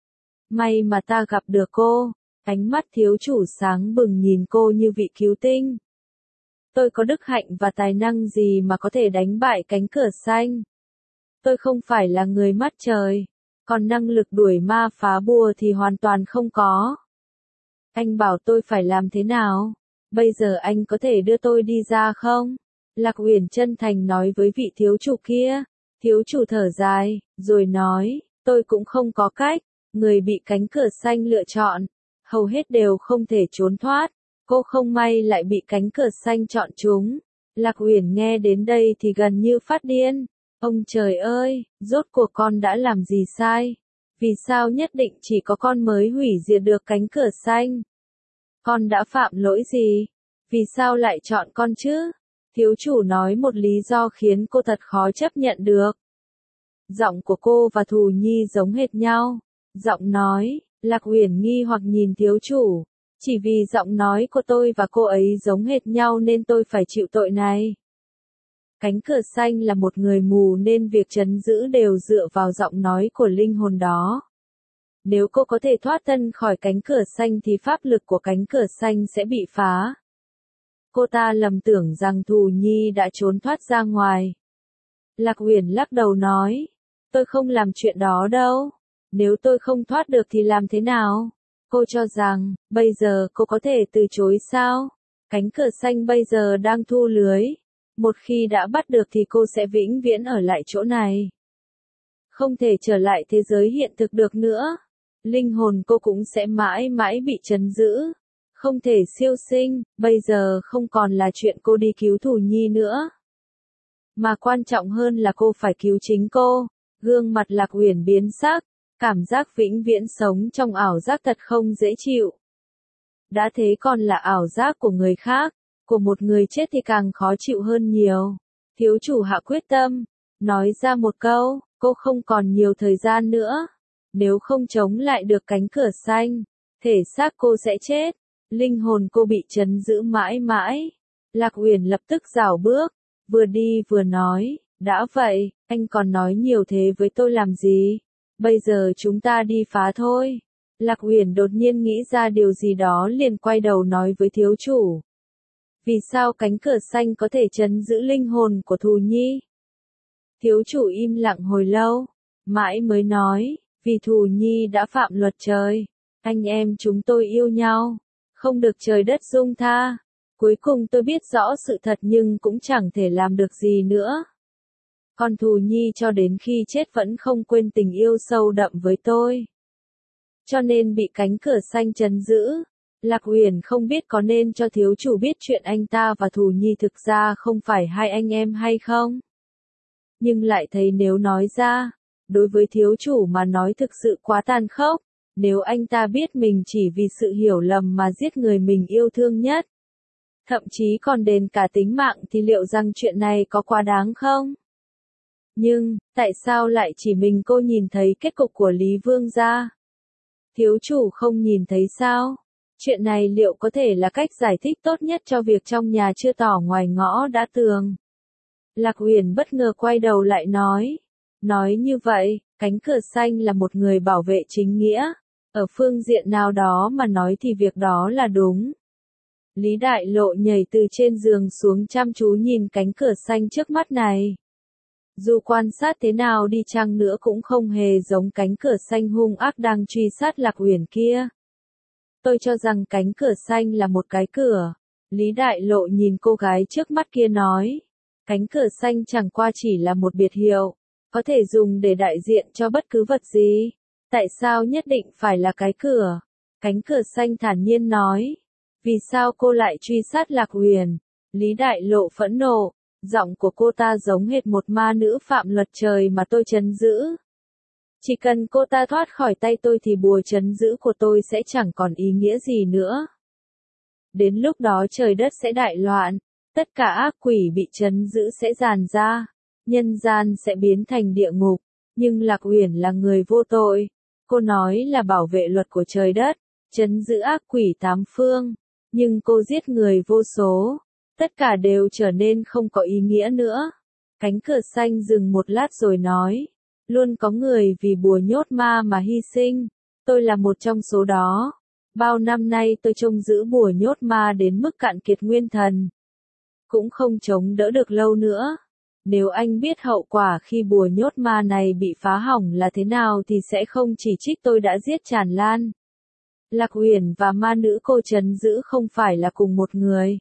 May mà ta gặp được cô. Ánh mắt thiếu chủ sáng bừng nhìn cô như vị cứu tinh. Tôi có đức hạnh và tài năng gì mà có thể đánh bại cánh cửa xanh? Tôi không phải là người mắt trời, còn năng lực đuổi ma phá bùa thì hoàn toàn không có. Anh bảo tôi phải làm thế nào? Bây giờ anh có thể đưa tôi đi ra không? Lạc Huyền chân thành nói với vị thiếu chủ kia. Thiếu chủ thở dài, rồi nói, tôi cũng không có cách. Người bị cánh cửa xanh lựa chọn, hầu hết đều không thể trốn thoát. Cô không may lại bị cánh cửa xanh chọn chúng. Lạc Huyền nghe đến đây thì gần như phát điên. Ông trời ơi, rốt cuộc con đã làm gì sai? Vì sao nhất định chỉ có con mới hủy diệt được cánh cửa xanh? Con đã phạm lỗi gì? Vì sao lại chọn con chứ? Thiếu chủ nói một lý do khiến cô thật khó chấp nhận được. Giọng của cô và Thù Nhi giống hệt nhau. Giọng nói, Lạc Uyển nghi hoặc nhìn thiếu chủ. Chỉ vì giọng nói của tôi và cô ấy giống hệt nhau nên tôi phải chịu tội này. Cánh cửa xanh là một người mù nên việc trấn giữ đều dựa vào giọng nói của linh hồn đó. Nếu cô có thể thoát thân khỏi cánh cửa xanh thì pháp lực của cánh cửa xanh sẽ bị phá. Cô ta lầm tưởng rằng Thù Nhi đã trốn thoát ra ngoài. Lạc Uyển lắc đầu nói, tôi không làm chuyện đó đâu. Nếu tôi không thoát được thì làm thế nào? Cô cho rằng, bây giờ cô có thể từ chối sao? Cánh cửa xanh bây giờ đang thu lưới. Một khi đã bắt được thì cô sẽ vĩnh viễn ở lại chỗ này. Không thể trở lại thế giới hiện thực được nữa. Linh hồn cô cũng sẽ mãi mãi bị trấn giữ. Không thể siêu sinh, bây giờ không còn là chuyện cô đi cứu Thù Nhi nữa. Mà quan trọng hơn là cô phải cứu chính cô. Gương mặt Lạc Uyển biến sắc, cảm giác vĩnh viễn sống trong ảo giác thật không dễ chịu. Đã thế còn là ảo giác của người khác, của một người chết thì càng khó chịu hơn nhiều. Thiếu chủ hạ quyết tâm, nói ra một câu, cô không còn nhiều thời gian nữa. Nếu không chống lại được cánh cửa xanh, thể xác cô sẽ chết. Linh hồn cô bị trấn giữ mãi mãi. Lạc Uyển lập tức rảo bước, vừa đi vừa nói, đã vậy, anh còn nói nhiều thế với tôi làm gì? Bây giờ chúng ta đi phá thôi. Lạc Uyển đột nhiên nghĩ ra điều gì đó liền quay đầu nói với thiếu chủ. Vì sao cánh cửa xanh có thể trấn giữ linh hồn của Thù Nhi? Thiếu chủ im lặng hồi lâu, mãi mới nói, vì Thù Nhi đã phạm luật trời. Anh em chúng tôi yêu nhau, không được trời đất dung tha. Cuối cùng tôi biết rõ sự thật nhưng cũng chẳng thể làm được gì nữa. Còn Thù Nhi cho đến khi chết vẫn không quên tình yêu sâu đậm với tôi. Cho nên bị cánh cửa xanh trấn giữ. Lạc Uyển không biết có nên cho thiếu chủ biết chuyện anh ta và Thù Nhi thực ra không phải hai anh em hay không. Nhưng lại thấy nếu nói ra, đối với thiếu chủ mà nói thực sự quá tàn khốc. Nếu anh ta biết mình chỉ vì sự hiểu lầm mà giết người mình yêu thương nhất, thậm chí còn đền cả tính mạng thì liệu rằng chuyện này có quá đáng không? Nhưng, tại sao lại chỉ mình cô nhìn thấy kết cục của Lý Vương gia? Thiếu chủ không nhìn thấy sao? Chuyện này liệu có thể là cách giải thích tốt nhất cho việc trong nhà chưa tỏ ngoài ngõ đã tường? Lạc Uyển bất ngờ quay đầu lại nói. Nói như vậy, cánh cửa xanh là một người bảo vệ chính nghĩa. Ở phương diện nào đó mà nói thì việc đó là đúng. Lý Đại Lộ nhảy từ trên giường xuống chăm chú nhìn cánh cửa xanh trước mắt này. Dù quan sát thế nào đi chăng nữa cũng không hề giống cánh cửa xanh hung ác đang truy sát Lạc Uyển kia. Tôi cho rằng cánh cửa xanh là một cái cửa. Lý Đại Lộ nhìn cô gái trước mắt kia nói. Cánh cửa xanh chẳng qua chỉ là một biệt hiệu, có thể dùng để đại diện cho bất cứ vật gì. Tại sao nhất định phải là cái cửa? Cánh cửa xanh thản nhiên nói. Vì sao cô lại truy sát Lạc Uyển? Lý Đại Lộ phẫn nộ, giọng của cô ta giống hệt một ma nữ phạm luật trời mà tôi trấn giữ. Chỉ cần cô ta thoát khỏi tay tôi thì bùa trấn giữ của tôi sẽ chẳng còn ý nghĩa gì nữa. Đến lúc đó trời đất sẽ đại loạn, tất cả ác quỷ bị trấn giữ sẽ giàn ra, nhân gian sẽ biến thành địa ngục, nhưng Lạc Uyển là người vô tội. Cô nói là bảo vệ luật của trời đất, trấn giữ ác quỷ tám phương, nhưng cô giết người vô số. Tất cả đều trở nên không có ý nghĩa nữa. Cánh cửa xanh dừng một lát rồi nói. Luôn có người vì bùa nhốt ma mà hy sinh. Tôi là một trong số đó. Bao năm nay tôi trông giữ bùa nhốt ma đến mức cạn kiệt nguyên thần. Cũng không chống đỡ được lâu nữa. Nếu anh biết hậu quả khi bùa nhốt ma này bị phá hỏng là thế nào thì sẽ không chỉ trích tôi đã giết tràn lan. Lạc Uyển và ma nữ cô trấn giữ không phải là cùng một người.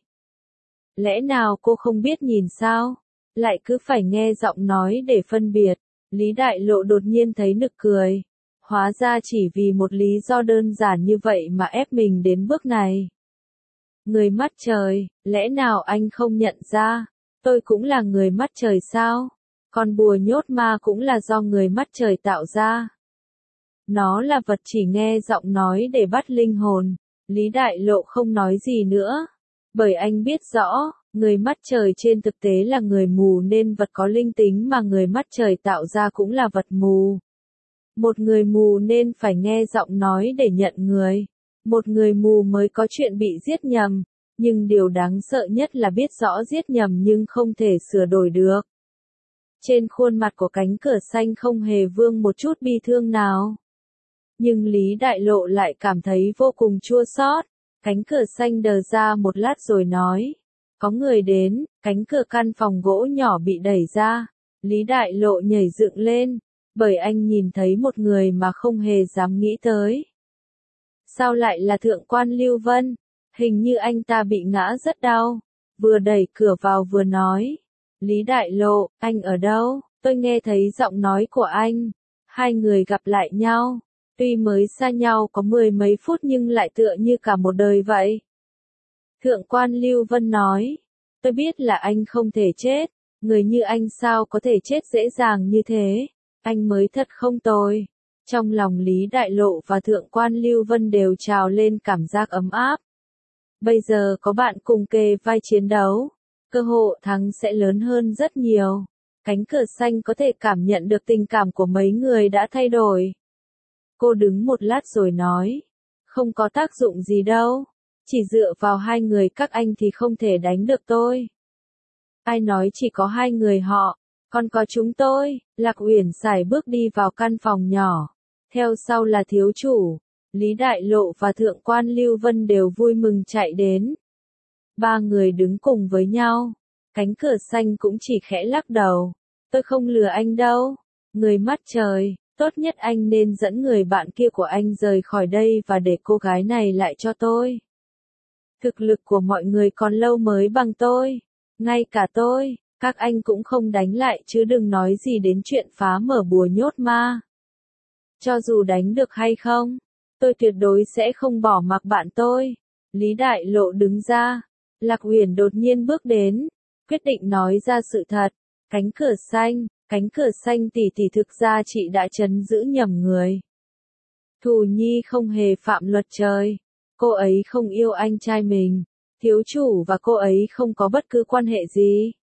Lẽ nào cô không biết nhìn sao? Lại cứ phải nghe giọng nói để phân biệt. Lý Đại Lộ đột nhiên thấy nực cười. Hóa ra chỉ vì một lý do đơn giản như vậy mà ép mình đến bước này. Người mắt trời, lẽ nào anh không nhận ra? Tôi cũng là người mắt trời sao? Còn bùa nhốt ma cũng là do người mắt trời tạo ra. Nó là vật chỉ nghe giọng nói để bắt linh hồn. Lý Đại Lộ không nói gì nữa. Bởi anh biết rõ, người mắt trời trên thực tế là người mù nên vật có linh tính mà người mắt trời tạo ra cũng là vật mù. Một người mù nên phải nghe giọng nói để nhận người. Một người mù mới có chuyện bị giết nhầm. Nhưng điều đáng sợ nhất là biết rõ giết nhầm nhưng không thể sửa đổi được. Trên khuôn mặt của cánh cửa xanh không hề vương một chút bi thương nào. Nhưng Lý Đại Lộ lại cảm thấy vô cùng chua xót. Cánh cửa xanh đờ ra một lát rồi nói. Có người đến, cánh cửa căn phòng gỗ nhỏ bị đẩy ra. Lý Đại Lộ nhảy dựng lên, bởi anh nhìn thấy một người mà không hề dám nghĩ tới. Sao lại là Thượng quan Lưu Vân? Hình như anh ta bị ngã rất đau. Vừa đẩy cửa vào vừa nói. Lý Đại Lộ, anh ở đâu? Tôi nghe thấy giọng nói của anh. Hai người gặp lại nhau. Tuy mới xa nhau có mười mấy phút nhưng lại tựa như cả một đời vậy. Thượng quan Lưu Vân nói. Tôi biết là anh không thể chết. Người như anh sao có thể chết dễ dàng như thế? Anh mới thật không tồi. Trong lòng Lý Đại Lộ và Thượng quan Lưu Vân đều trào lên cảm giác ấm áp. Bây giờ có bạn cùng kề vai chiến đấu, cơ hội thắng sẽ lớn hơn rất nhiều. Cánh cửa xanh có thể cảm nhận được tình cảm của mấy người đã thay đổi. Cô đứng một lát rồi nói, không có tác dụng gì đâu, chỉ dựa vào hai người các anh thì không thể đánh được tôi. Ai nói chỉ có hai người họ, còn có chúng tôi. Lạc Uyển sải bước đi vào căn phòng nhỏ, theo sau là thiếu chủ. Lý Đại Lộ và Thượng quan Lưu Vân đều vui mừng chạy đến. Ba người đứng cùng với nhau. Cánh cửa xanh cũng chỉ khẽ lắc đầu. Tôi không lừa anh đâu. Người mắt trời, tốt nhất anh nên dẫn người bạn kia của anh rời khỏi đây và để cô gái này lại cho tôi. Thực lực của mọi người còn lâu mới bằng tôi. Ngay cả tôi, các anh cũng không đánh lại chứ đừng nói gì đến chuyện phá mở bùa nhốt ma. Cho dù đánh được hay không, tôi tuyệt đối sẽ không bỏ mặc bạn tôi. Lý Đại Lộ đứng ra. Lạc Uyển đột nhiên bước đến, quyết định nói ra sự thật. Cánh cửa xanh, cánh cửa xanh tỷ tỷ thực ra chị đã trấn giữ nhầm người. Thù Nhi không hề phạm luật trời. Cô ấy không yêu anh trai mình. Thiếu chủ và cô ấy không có bất cứ quan hệ gì.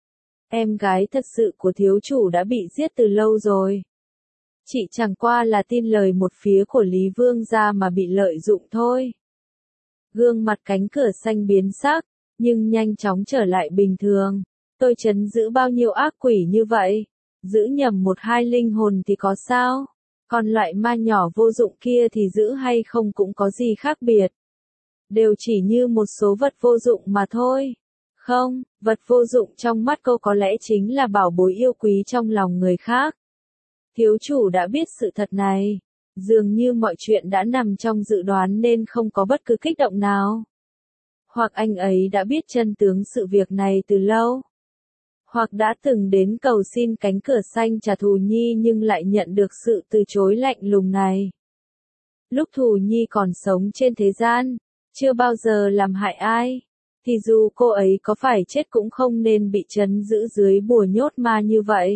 Em gái thật sự của thiếu chủ đã bị giết từ lâu rồi. Chị chẳng qua là tin lời một phía của Lý Vương gia mà bị lợi dụng thôi. Gương mặt cánh cửa xanh biến sắc, nhưng nhanh chóng trở lại bình thường. Tôi trấn giữ bao nhiêu ác quỷ như vậy? Giữ nhầm một hai linh hồn thì có sao? Còn loại ma nhỏ vô dụng kia thì giữ hay không cũng có gì khác biệt. Đều chỉ như một số vật vô dụng mà thôi. Không, vật vô dụng trong mắt cô có lẽ chính là bảo bối yêu quý trong lòng người khác. Thiếu chủ đã biết sự thật này. Dường như mọi chuyện đã nằm trong dự đoán nên không có bất cứ kích động nào. Hoặc anh ấy đã biết chân tướng sự việc này từ lâu. Hoặc đã từng đến cầu xin cánh cửa xanh trả thù Nhi nhưng lại nhận được sự từ chối lạnh lùng này. Lúc thù Nhi còn sống trên thế gian, chưa bao giờ làm hại ai, thì dù cô ấy có phải chết cũng không nên bị trấn giữ dưới bùa nhốt ma như vậy.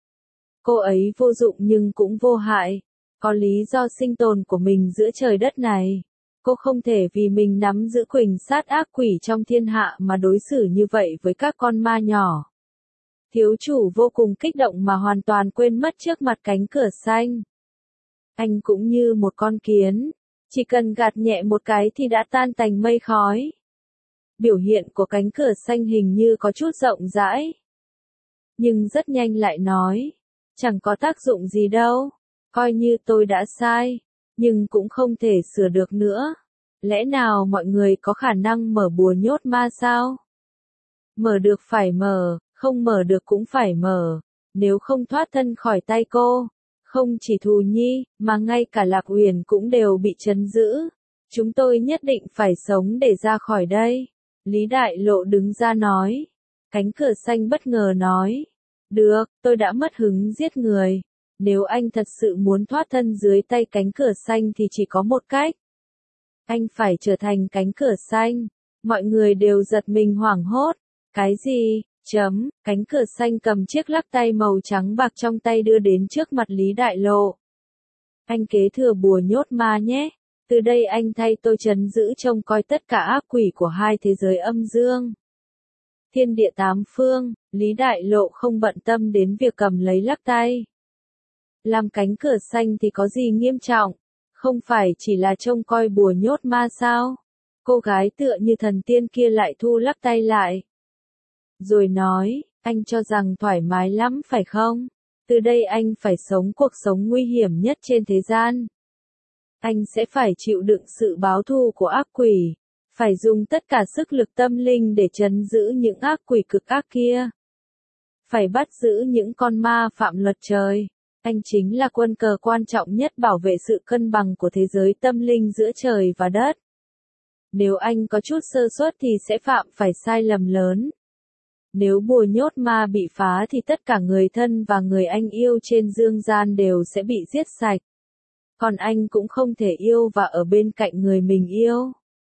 Cô ấy vô dụng nhưng cũng vô hại, có lý do sinh tồn của mình giữa trời đất này. Cô không thể vì mình nắm giữ quỳnh sát ác quỷ trong thiên hạ mà đối xử như vậy với các con ma nhỏ. Thiếu chủ vô cùng kích động mà hoàn toàn quên mất trước mặt cánh cửa xanh. Anh cũng như một con kiến, chỉ cần gạt nhẹ một cái thì đã tan tành mây khói. Biểu hiện của cánh cửa xanh hình như có chút rộng rãi. Nhưng rất nhanh lại nói, chẳng có tác dụng gì đâu, coi như tôi đã sai, nhưng cũng không thể sửa được nữa. Lẽ nào mọi người có khả năng mở bùa nhốt ma sao? Mở được phải mở, không mở được cũng phải mở, nếu không thoát thân khỏi tay cô. Không chỉ Thù Nhi, mà ngay cả Lạc Uyển cũng đều bị trấn giữ. Chúng tôi nhất định phải sống để ra khỏi đây. Lý Đại Lộ đứng ra nói. Cánh cửa xanh bất ngờ nói. Được, tôi đã mất hứng giết người. Nếu anh thật sự muốn thoát thân dưới tay cánh cửa xanh thì chỉ có một cách. Anh phải trở thành cánh cửa xanh. Mọi người đều giật mình hoảng hốt. Cái gì? Chấm, cánh cửa xanh cầm chiếc lắc tay màu trắng bạc trong tay đưa đến trước mặt Lý Đại Lộ. Anh kế thừa bùa nhốt ma nhé. Từ đây anh thay tôi trấn giữ trông coi tất cả ác quỷ của hai thế giới âm dương. Thiên địa tám phương, Lý Đại Lộ không bận tâm đến việc cầm lấy lắc tay. Làm cánh cửa xanh thì có gì nghiêm trọng, không phải chỉ là trông coi bùa nhốt ma sao? Cô gái tựa như thần tiên kia lại thu lắc tay lại. Rồi nói, anh cho rằng thoải mái lắm phải không? Từ đây anh phải sống cuộc sống nguy hiểm nhất trên thế gian. Anh sẽ phải chịu đựng sự báo thù của ác quỷ, phải dùng tất cả sức lực tâm linh để trấn giữ những ác quỷ cực ác kia. Phải bắt giữ những con ma phạm luật trời. Anh chính là quân cờ quan trọng nhất bảo vệ sự cân bằng của thế giới tâm linh giữa trời và đất. Nếu anh có chút sơ suất thì sẽ phạm phải sai lầm lớn. Nếu bùa nhốt ma bị phá thì tất cả người thân và người anh yêu trên dương gian đều sẽ bị giết sạch. Còn anh cũng không thể yêu và ở bên cạnh người mình yêu.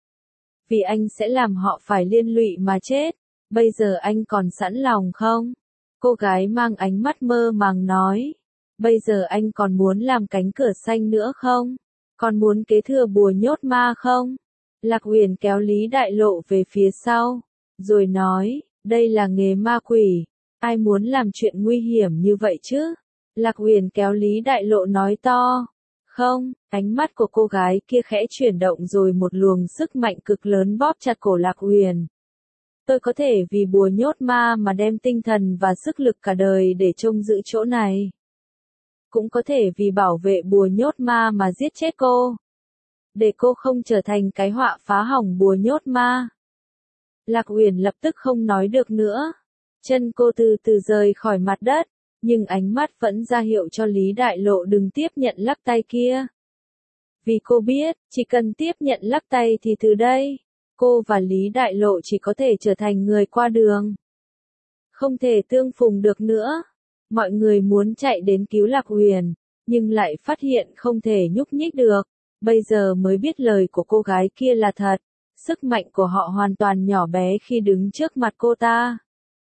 Vì anh sẽ làm họ phải liên lụy mà chết. Bây giờ anh còn sẵn lòng không? Cô gái mang ánh mắt mơ màng nói. Bây giờ anh còn muốn làm cánh cửa xanh nữa không? Còn muốn kế thừa bùa nhốt ma không? Lạc Huyền kéo Lý Đại Lộ về phía sau, rồi nói, đây là nghề ma quỷ, ai muốn làm chuyện nguy hiểm như vậy chứ? Lạc Huyền kéo Lý Đại Lộ nói to. Không, ánh mắt của cô gái kia khẽ chuyển động rồi một luồng sức mạnh cực lớn bóp chặt cổ Lạc Huyền. Tôi có thể vì bùa nhốt ma mà đem tinh thần và sức lực cả đời để trông giữ chỗ này. Cũng có thể vì bảo vệ bùa nhốt ma mà giết chết cô. Để cô không trở thành cái họa phá hỏng bùa nhốt ma. Lạc Huyền lập tức không nói được nữa. Chân cô từ từ rời khỏi mặt đất, nhưng ánh mắt vẫn ra hiệu cho Lý Đại Lộ đừng tiếp nhận lắc tay kia. Vì cô biết, chỉ cần tiếp nhận lắc tay thì từ đây, cô và Lý Đại Lộ chỉ có thể trở thành người qua đường. Không thể tương phùng được nữa. Mọi người muốn chạy đến cứu Lạc Huyền, nhưng lại phát hiện không thể nhúc nhích được. Bây giờ mới biết lời của cô gái kia là thật. Sức mạnh của họ hoàn toàn nhỏ bé khi đứng trước mặt cô ta.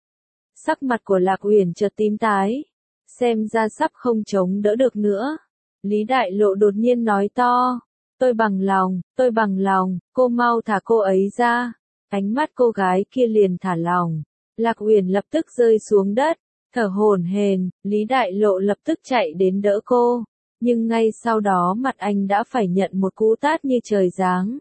Sắc mặt của Lạc Huyền chợt tím tái. Xem ra sắp không chống đỡ được nữa. Lý Đại Lộ đột nhiên nói to. Tôi bằng lòng, tôi bằng lòng, cô mau thả cô ấy ra. Ánh mắt cô gái kia liền thả lòng. Lạc Huyền lập tức rơi xuống đất, thở hổn hển. Lý Đại Lộ lập tức chạy đến đỡ cô. Nhưng ngay sau đó mặt anh đã phải nhận một cú tát như trời giáng.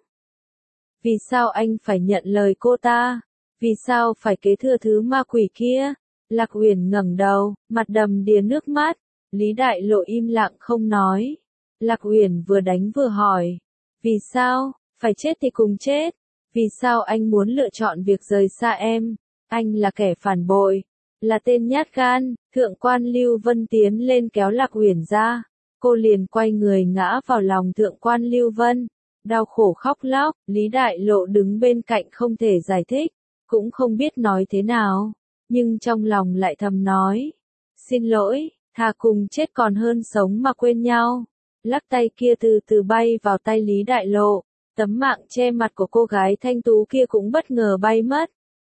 Vì sao anh phải nhận lời cô ta? Vì sao phải kế thừa thứ ma quỷ kia? Lạc Huyền ngẩng đầu, mặt đầm đìa nước mắt. Lý Đại Lộ im lặng không nói. Lạc Huyền vừa đánh vừa hỏi. Vì sao? Phải chết thì cùng chết. Vì sao anh muốn lựa chọn việc rời xa em? Anh là kẻ phản bội. Là tên nhát gan. Thượng quan Lưu Vân tiến lên kéo Lạc Huyền ra. Cô liền quay người ngã vào lòng thượng quan Lưu Vân. Đau khổ khóc lóc. Lý Đại Lộ đứng bên cạnh không thể giải thích. Cũng không biết nói thế nào. Nhưng trong lòng lại thầm nói. Xin lỗi, thà cùng chết còn hơn sống mà quên nhau. Lắc tay kia từ từ bay vào tay Lý Đại Lộ. Tấm mạng che mặt của cô gái thanh tú kia cũng bất ngờ bay mất.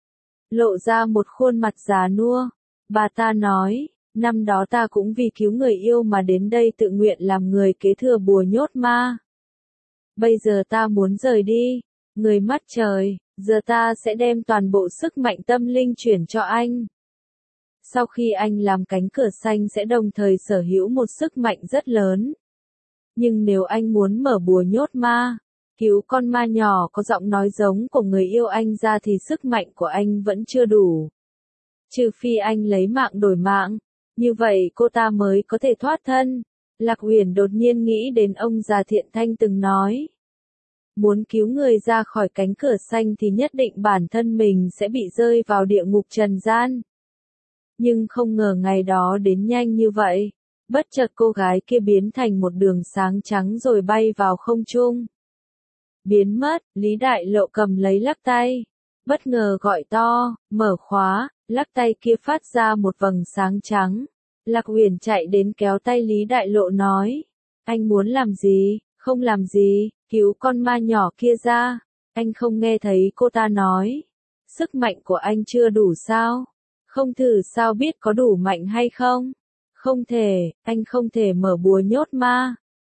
Lộ ra một khuôn mặt già nua. Bà ta nói, năm đó ta cũng vì cứu người yêu mà đến đây tự nguyện làm người kế thừa bùa nhốt ma. Bây giờ ta muốn rời đi. Người mắt trời, giờ ta sẽ đem toàn bộ sức mạnh tâm linh chuyển cho anh. Sau khi anh làm cánh cửa xanh sẽ đồng thời sở hữu một sức mạnh rất lớn. Nhưng nếu anh muốn mở bùa nhốt ma, cứu con ma nhỏ có giọng nói giống của người yêu anh ra thì sức mạnh của anh vẫn chưa đủ. Trừ phi anh lấy mạng đổi mạng, như vậy cô ta mới có thể thoát thân. Lạc Huyền đột nhiên nghĩ đến ông già Thiện Thanh từng nói. Muốn cứu người ra khỏi cánh cửa xanh thì nhất định bản thân mình sẽ bị rơi vào địa ngục trần gian. Nhưng không ngờ ngày đó đến nhanh như vậy. Bất chợt cô gái kia biến thành một đường sáng trắng rồi bay vào không trung. Biến mất, Lý Đại Lộ cầm lấy lắc tay. Bất ngờ gọi to, mở khóa, lắc tay kia phát ra một vầng sáng trắng. Lạc Huyền chạy đến kéo tay Lý Đại Lộ nói. Anh muốn làm gì? Không làm gì, cứu con ma nhỏ kia ra. Anh không nghe thấy cô ta nói. Sức mạnh của anh chưa đủ sao? Không thử sao biết có đủ mạnh hay không? Không thể, anh không thể mở bùa nhốt ma.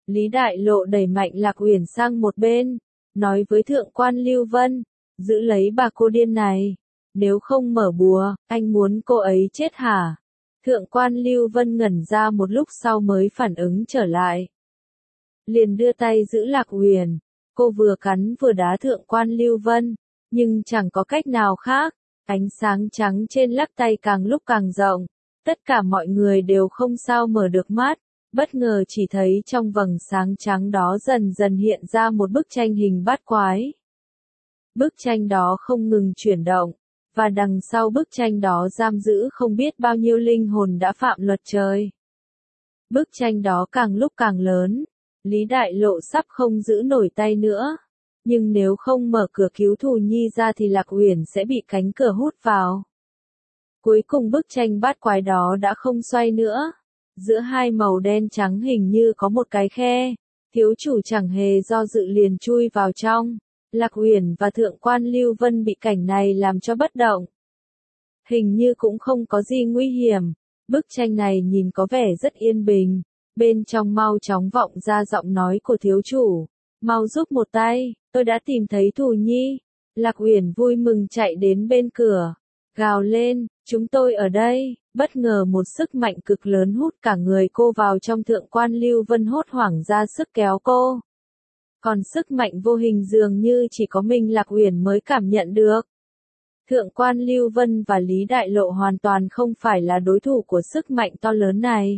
Lý Đại Lộ đẩy mạnh Lạc Uyển sang một bên, nói với thượng quan Lưu Vân, giữ lấy bà cô điên này, nếu không mở bùa, anh muốn cô ấy chết hả? Thượng quan Lưu Vân ngẩn ra một lúc sau mới phản ứng trở lại. Liền đưa tay giữ Lạc Uyển, cô vừa cắn vừa đá thượng quan Lưu Vân, nhưng chẳng có cách nào khác, ánh sáng trắng trên lắc tay càng lúc càng rộng, tất cả mọi người đều không sao mở được mắt, bất ngờ chỉ thấy trong vầng sáng trắng đó dần dần hiện ra một bức tranh hình bát quái. Bức tranh đó không ngừng chuyển động, và đằng sau bức tranh đó giam giữ không biết bao nhiêu linh hồn đã phạm luật trời. Bức tranh đó càng lúc càng lớn, Lý Đại Lộ sắp không giữ nổi tay nữa. Nhưng nếu không mở cửa cứu Thù Nhi ra thì Lạc Uyển sẽ bị cánh cửa hút vào. Cuối cùng bức tranh bát quái đó đã không xoay nữa. Giữa hai màu đen trắng hình như có một cái khe. Thiếu chủ chẳng hề do dự liền chui vào trong. Lạc Uyển và thượng quan Lưu Vân bị cảnh này làm cho bất động. Hình như cũng không có gì nguy hiểm. Bức tranh này nhìn có vẻ rất yên bình. Bên trong mau chóng vọng ra giọng nói của thiếu chủ. Mau giúp một tay, tôi đã tìm thấy Thù Nhi. Lạc Uyển vui mừng chạy đến bên cửa, gào lên, chúng tôi ở đây. Bất ngờ một sức mạnh cực lớn hút cả người cô vào trong. Thượng quan Lưu Vân hốt hoảng ra sức kéo cô. Còn sức mạnh vô hình dường như chỉ có mình Lạc Uyển mới cảm nhận được. Thượng quan Lưu Vân và Lý Đại Lộ hoàn toàn không phải là đối thủ của sức mạnh to lớn này.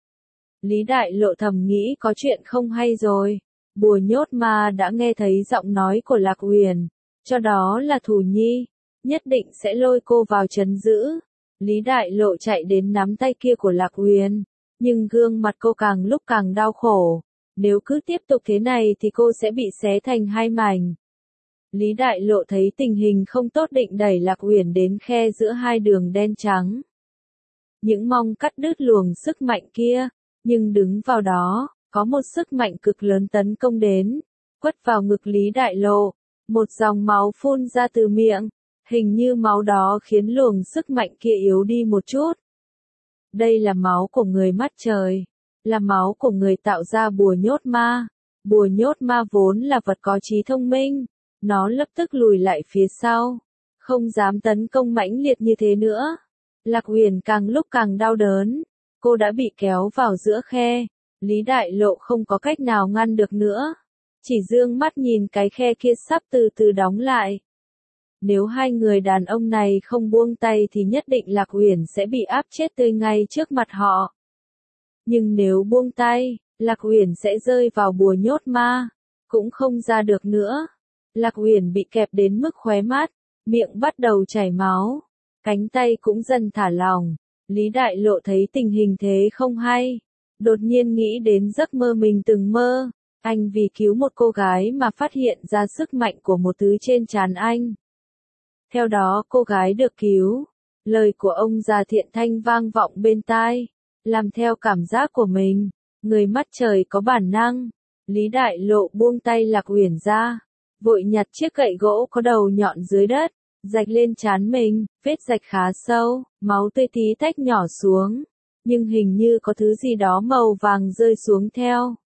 Lý Đại Lộ thầm nghĩ có chuyện không hay rồi. Bùa nhốt ma đã nghe thấy giọng nói của Lạc Uyển, cho đó là Thù Nhi, nhất định sẽ lôi cô vào trấn giữ. Lý Đại Lộ chạy đến nắm tay kia của Lạc Uyển, nhưng gương mặt cô càng lúc càng đau khổ. Nếu cứ tiếp tục thế này thì cô sẽ bị xé thành hai mảnh. Lý Đại Lộ thấy tình hình không tốt định đẩy Lạc Uyển đến khe giữa hai đường đen trắng. Những mong cắt đứt luồng sức mạnh kia, nhưng đứng vào đó, có một sức mạnh cực lớn tấn công đến, quất vào ngực Lý Đại Lộ, một dòng máu phun ra từ miệng, hình như máu đó khiến luồng sức mạnh kia yếu đi một chút. Đây là máu của người mắt trời, là máu của người tạo ra bùa nhốt ma. Bùa nhốt ma vốn là vật có trí thông minh, nó lập tức lùi lại phía sau, không dám tấn công mãnh liệt như thế nữa. Lạc Uyển càng lúc càng đau đớn, cô đã bị kéo vào giữa khe. Lý Đại Lộ không có cách nào ngăn được nữa, chỉ dương mắt nhìn cái khe kia sắp từ từ đóng lại. Nếu hai người đàn ông này không buông tay thì nhất định Lạc Uyển sẽ bị áp chết tươi ngay trước mặt họ. Nhưng nếu buông tay, Lạc Uyển sẽ rơi vào bùa nhốt ma, cũng không ra được nữa. Lạc Uyển bị kẹp đến mức khóe mắt, miệng bắt đầu chảy máu, cánh tay cũng dần thả lỏng. Lý Đại Lộ thấy tình hình thế không hay. Đột nhiên nghĩ đến giấc mơ mình từng mơ, anh vì cứu một cô gái mà phát hiện ra sức mạnh của một thứ trên trán anh. Theo đó cô gái được cứu, lời của ông già Thiện Thanh vang vọng bên tai, làm theo cảm giác của mình, người mắt trời có bản năng. Lý Đại Lộ buông tay Lạc Uyển ra, vội nhặt chiếc gậy gỗ có đầu nhọn dưới đất, rạch lên trán mình, vết rạch khá sâu, máu tươi tí tách nhỏ xuống. Nhưng hình như có thứ gì đó màu vàng rơi xuống theo.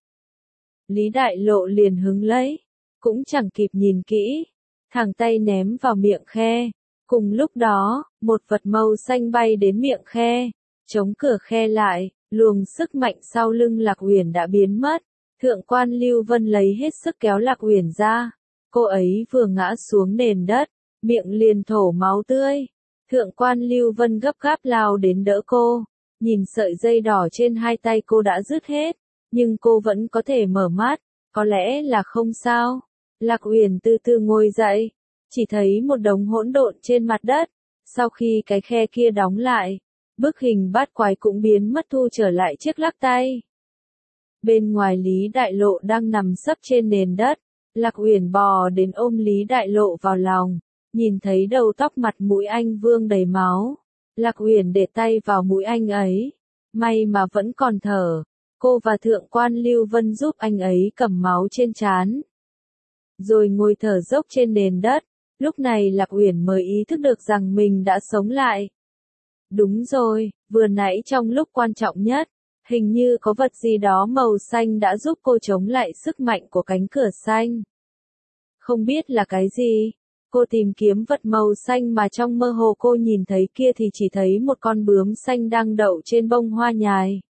Lý Đại Lộ liền hứng lấy, cũng chẳng kịp nhìn kỹ, thẳng tay ném vào miệng khe. Cùng lúc đó, một vật màu xanh bay đến miệng khe, chống cửa khe lại, luồng sức mạnh sau lưng Lạc Uyển đã biến mất. Thượng quan Lưu Vân lấy hết sức kéo Lạc Uyển ra, cô ấy vừa ngã xuống nền đất, miệng liền thổ máu tươi. Thượng quan Lưu Vân gấp gáp lao đến đỡ cô. Nhìn sợi dây đỏ trên hai tay cô đã rứt hết, nhưng cô vẫn có thể mở mắt, có lẽ là không sao. Lạc Uyển từ từ ngồi dậy, chỉ thấy một đống hỗn độn trên mặt đất. Sau khi cái khe kia đóng lại, bức hình bát quái cũng biến mất thu trở lại chiếc lắc tay. Bên ngoài Lý Đại Lộ đang nằm sấp trên nền đất, Lạc Uyển bò đến ôm Lý Đại Lộ vào lòng, nhìn thấy đầu tóc mặt mũi anh vương đầy máu. Lạc Uyển để tay vào mũi anh ấy, may mà vẫn còn thở. Cô và thượng quan Lưu Vân giúp anh ấy cầm máu trên trán, rồi ngồi thở dốc trên nền đất. Lúc này Lạc Uyển mới ý thức được rằng mình đã sống lại. Đúng rồi, vừa nãy trong lúc quan trọng nhất, Hình như có vật gì đó màu xanh đã giúp cô chống lại sức mạnh của cánh cửa xanh. Không biết là cái gì. Cô tìm kiếm vật màu xanh mà trong mơ hồ cô nhìn thấy kia thì chỉ thấy một con bướm xanh đang đậu trên bông hoa nhài.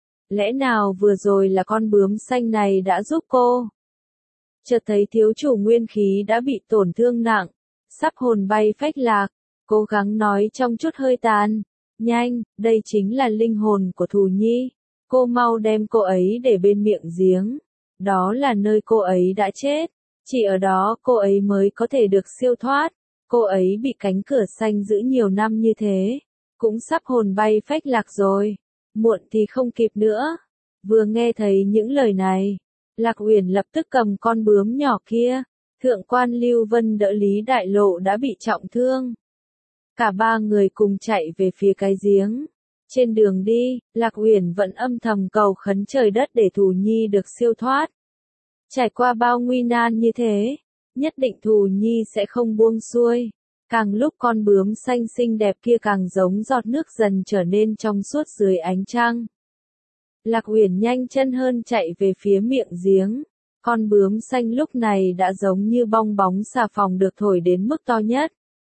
Lẽ nào vừa rồi là con bướm xanh này đã giúp cô? Chợt thấy thiếu chủ nguyên khí đã bị tổn thương nặng, sắp hồn bay phách lạc, cố gắng nói trong chút hơi tàn. Nhanh, đây chính là linh hồn của Thù Nhi. Cô mau đem cô ấy để bên miệng giếng. Đó là nơi cô ấy đã chết. Chỉ ở đó cô ấy mới có thể được siêu thoát. Cô ấy bị cánh cửa xanh giữ nhiều năm như thế. Cũng sắp hồn bay phách lạc rồi. Muộn thì không kịp nữa. Vừa nghe thấy những lời này, Lạc Uyển lập tức cầm con bướm nhỏ kia. Thượng quan Lưu Vân đỡ Lý Đại Lộ đã bị trọng thương. Cả ba người cùng chạy về phía cái giếng. Trên đường đi, Lạc Uyển vẫn âm thầm cầu khấn trời đất để Thù Nhi được siêu thoát. Trải qua bao nguy nan như thế, nhất định Thù Nhi sẽ không buông xuôi. Càng lúc con bướm xanh xinh đẹp kia càng giống giọt nước dần trở nên trong suốt dưới ánh trăng. Lạc Uyển nhanh chân hơn chạy về phía miệng giếng. Con bướm xanh lúc này đã giống như bong bóng xà phòng được thổi đến mức to nhất.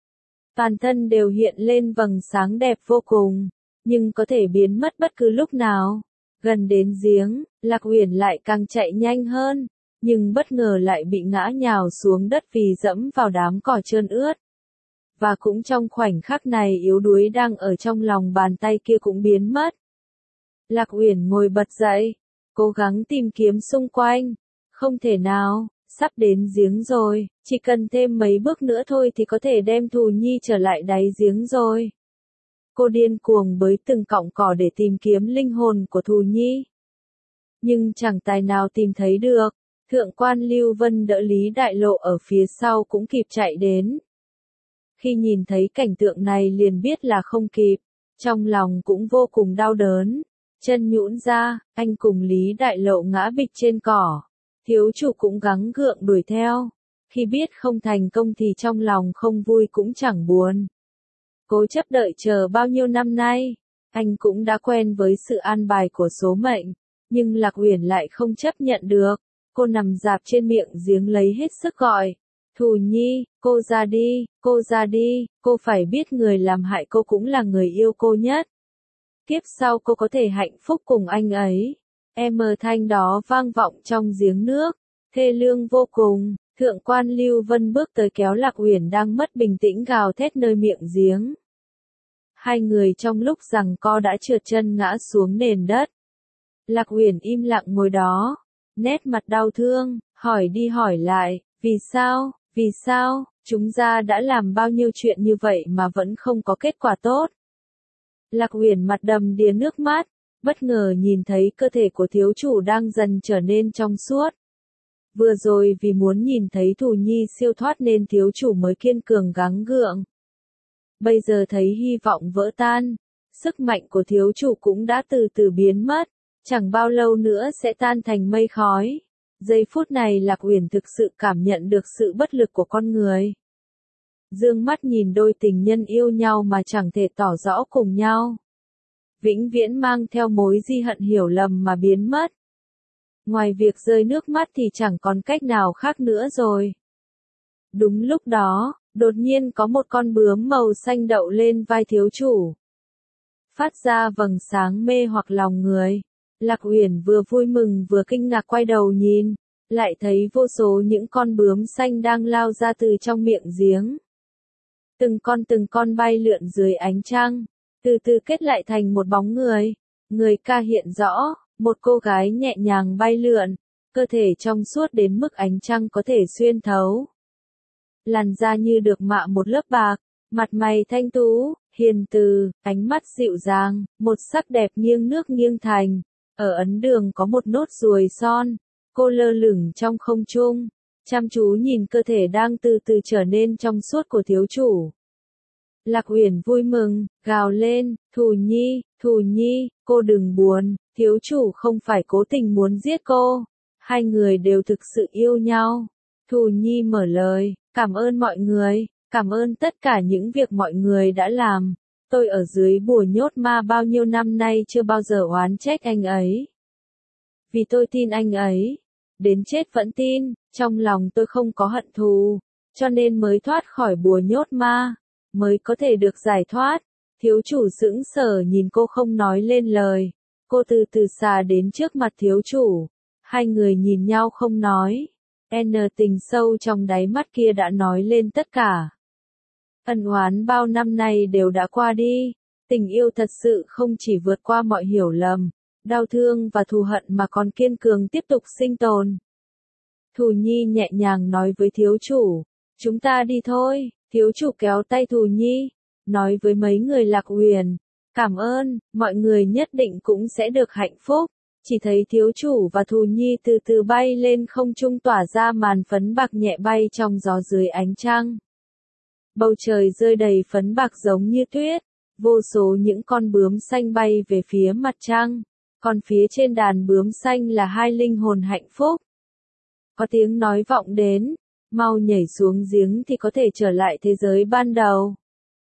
Toàn thân đều hiện lên vầng sáng đẹp vô cùng, nhưng có thể biến mất bất cứ lúc nào. Gần đến giếng, Lạc Uyển lại càng chạy nhanh hơn, nhưng bất ngờ lại bị ngã nhào xuống đất vì dẫm vào đám cỏ trơn ướt. Và cũng trong khoảnh khắc này yếu đuối đang ở trong lòng bàn tay kia cũng biến mất. Lạc Uyển ngồi bật dậy, cố gắng tìm kiếm xung quanh. Không thể nào, sắp đến giếng rồi, chỉ cần thêm mấy bước nữa thôi thì có thể đem Thù Nhi trở lại đáy giếng rồi. Cô điên cuồng bới từng cọng cỏ để tìm kiếm linh hồn của Thù Nhi. Nhưng chẳng tài nào tìm thấy được. Thượng quan Lưu Vân đỡ Lý Đại Lộ ở phía sau cũng kịp chạy đến. Khi nhìn thấy cảnh tượng này liền biết là không kịp, trong lòng cũng vô cùng đau đớn. Chân nhũn ra, anh cùng Lý Đại Lộ ngã bịch trên cỏ. Thiếu chủ cũng gắng gượng đuổi theo. Khi biết không thành công thì trong lòng không vui cũng chẳng buồn. Cố chấp đợi chờ bao nhiêu năm nay, anh cũng đã quen với sự an bài của số mệnh. Nhưng Lạc Uyển lại không chấp nhận được. Cô nằm dạp trên miệng giếng lấy hết sức gọi. Thù Nhi, cô ra đi, cô ra đi, cô phải biết người làm hại cô cũng là người yêu cô nhất. Kiếp sau cô có thể hạnh phúc cùng anh ấy. Em mờ thanh đó vang vọng trong giếng nước, thê lương vô cùng. Thượng quan Lưu Vân bước tới kéo Lạc Uyển đang mất bình tĩnh gào thét nơi miệng giếng. Hai người trong lúc giằng co đã trượt chân ngã xuống nền đất. Lạc Uyển im lặng ngồi đó, nét mặt đau thương, hỏi đi hỏi lại, vì sao, vì sao, chúng ta đã làm bao nhiêu chuyện như vậy mà vẫn không có kết quả tốt. Lạc Uyển mặt đầm đìa nước mắt, bất ngờ nhìn thấy cơ thể của thiếu chủ đang dần trở nên trong suốt. Vừa rồi vì muốn nhìn thấy Thù Nhi siêu thoát nên thiếu chủ mới kiên cường gắng gượng. Bây giờ thấy hy vọng vỡ tan, sức mạnh của thiếu chủ cũng đã từ từ biến mất, chẳng bao lâu nữa sẽ tan thành mây khói. Giây phút này Lạc Uyển thực sự cảm nhận được sự bất lực của con người. Dương mắt nhìn đôi tình nhân yêu nhau mà chẳng thể tỏ rõ cùng nhau. Vĩnh viễn mang theo mối di hận hiểu lầm mà biến mất. Ngoài việc rơi nước mắt thì chẳng còn cách nào khác nữa rồi. Đúng lúc đó, đột nhiên có một con bướm màu xanh đậu lên vai thiếu chủ. Phát ra vầng sáng mê hoặc lòng người. Lạc Uyển vừa vui mừng vừa kinh ngạc quay đầu nhìn, lại thấy vô số những con bướm xanh đang lao ra từ trong miệng giếng. Từng con từng con bay lượn dưới ánh trăng, từ từ kết lại thành một bóng người. Người ca hiện rõ, một cô gái nhẹ nhàng bay lượn, cơ thể trong suốt đến mức ánh trăng có thể xuyên thấu. Làn da như được mạ một lớp bạc, mặt mày thanh tú, hiền từ, ánh mắt dịu dàng, một sắc đẹp nghiêng nước nghiêng thành. Ở ấn đường có một nốt ruồi son, cô lơ lửng trong không trung, chăm chú nhìn cơ thể đang từ từ trở nên trong suốt của thiếu chủ. Lạc Uyển vui mừng, gào lên, Thù Nhi, Thù Nhi, cô đừng buồn, thiếu chủ không phải cố tình muốn giết cô, hai người đều thực sự yêu nhau. Thù Nhi mở lời, cảm ơn mọi người, cảm ơn tất cả những việc mọi người đã làm, Tôi ở dưới bùa nhốt ma bao nhiêu năm nay chưa bao giờ oán trách anh ấy. Vì tôi tin anh ấy. Đến chết vẫn tin, trong lòng tôi không có hận thù, cho nên mới thoát khỏi bùa nhốt ma, mới có thể được giải thoát. Thiếu chủ sững sờ nhìn cô không nói lên lời. Cô từ từ xà đến trước mặt thiếu chủ. Hai người nhìn nhau không nói. N tình sâu trong đáy mắt kia đã nói lên tất cả. Ân oán bao năm nay đều đã qua đi. Tình yêu thật sự không chỉ vượt qua mọi hiểu lầm, đau thương và thù hận mà còn kiên cường tiếp tục sinh tồn. Thù Nhi nhẹ nhàng nói với thiếu chủ. Chúng ta đi thôi. Thiếu chủ kéo tay Thù Nhi. Nói với mấy người Lạc Uyển. Cảm ơn, mọi người nhất định cũng sẽ được hạnh phúc. Chỉ thấy thiếu chủ và Thù Nhi từ từ bay lên không trung tỏa ra màn phấn bạc nhẹ bay trong gió dưới ánh trăng. Bầu trời rơi đầy phấn bạc giống như tuyết. Vô số những con bướm xanh bay về phía mặt trăng. Còn phía trên đàn bướm xanh là hai linh hồn hạnh phúc. Có tiếng nói vọng đến. Mau nhảy xuống giếng thì có thể trở lại thế giới ban đầu.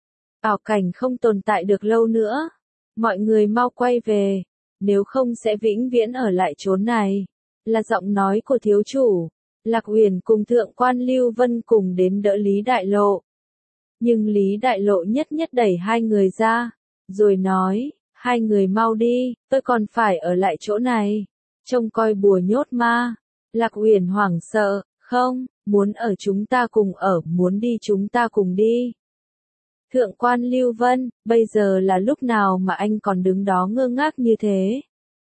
Ảo cảnh không tồn tại được lâu nữa. Mọi người mau quay về. Nếu không sẽ vĩnh viễn ở lại chốn này. Là giọng nói của thiếu chủ. Lạc Uyển cùng thượng quan Lưu Vân cùng đến đỡ Lý Đại Lộ. Nhưng Lý Đại Lộ nhất nhất đẩy hai người ra. Rồi nói, hai người mau đi, tôi còn phải ở lại chỗ này. Trông coi bùa nhốt ma. Lạc Uyển hoảng sợ, không, muốn ở chúng ta cùng ở, muốn đi chúng ta cùng đi. Thượng quan Lưu Vân, bây giờ là lúc nào mà anh còn đứng đó ngơ ngác như thế?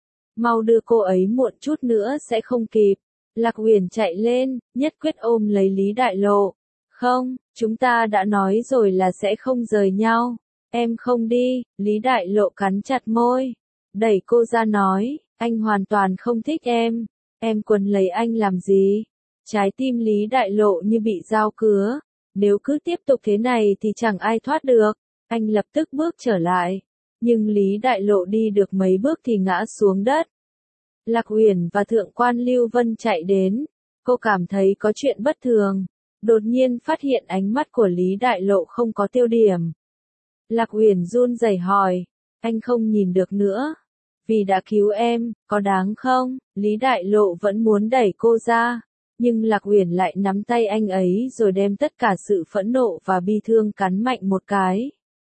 Mau đưa cô ấy, muộn chút nữa sẽ không kịp. Lạc Uyển chạy lên, nhất quyết ôm lấy Lý Đại Lộ. Không, chúng ta đã nói rồi là sẽ không rời nhau. Em không đi, Lý Đại Lộ cắn chặt môi. Đẩy cô ra nói, anh hoàn toàn không thích em. Em quấn lấy anh làm gì? Trái tim Lý Đại Lộ như bị dao cứa. Nếu cứ tiếp tục thế này thì chẳng ai thoát được. Anh lập tức bước trở lại. Nhưng Lý Đại Lộ đi được mấy bước thì ngã xuống đất. Lạc Uyển và thượng quan Lưu Vân chạy đến. Cô cảm thấy có chuyện bất thường. Đột nhiên phát hiện ánh mắt của Lý Đại Lộ không có tiêu điểm. Lạc Uyển run rẩy hỏi. Anh không nhìn được nữa. Vì đã cứu em, có đáng không? Lý Đại Lộ vẫn muốn đẩy cô ra. Nhưng Lạc Uyển lại nắm tay anh ấy rồi đem tất cả sự phẫn nộ và bi thương cắn mạnh một cái.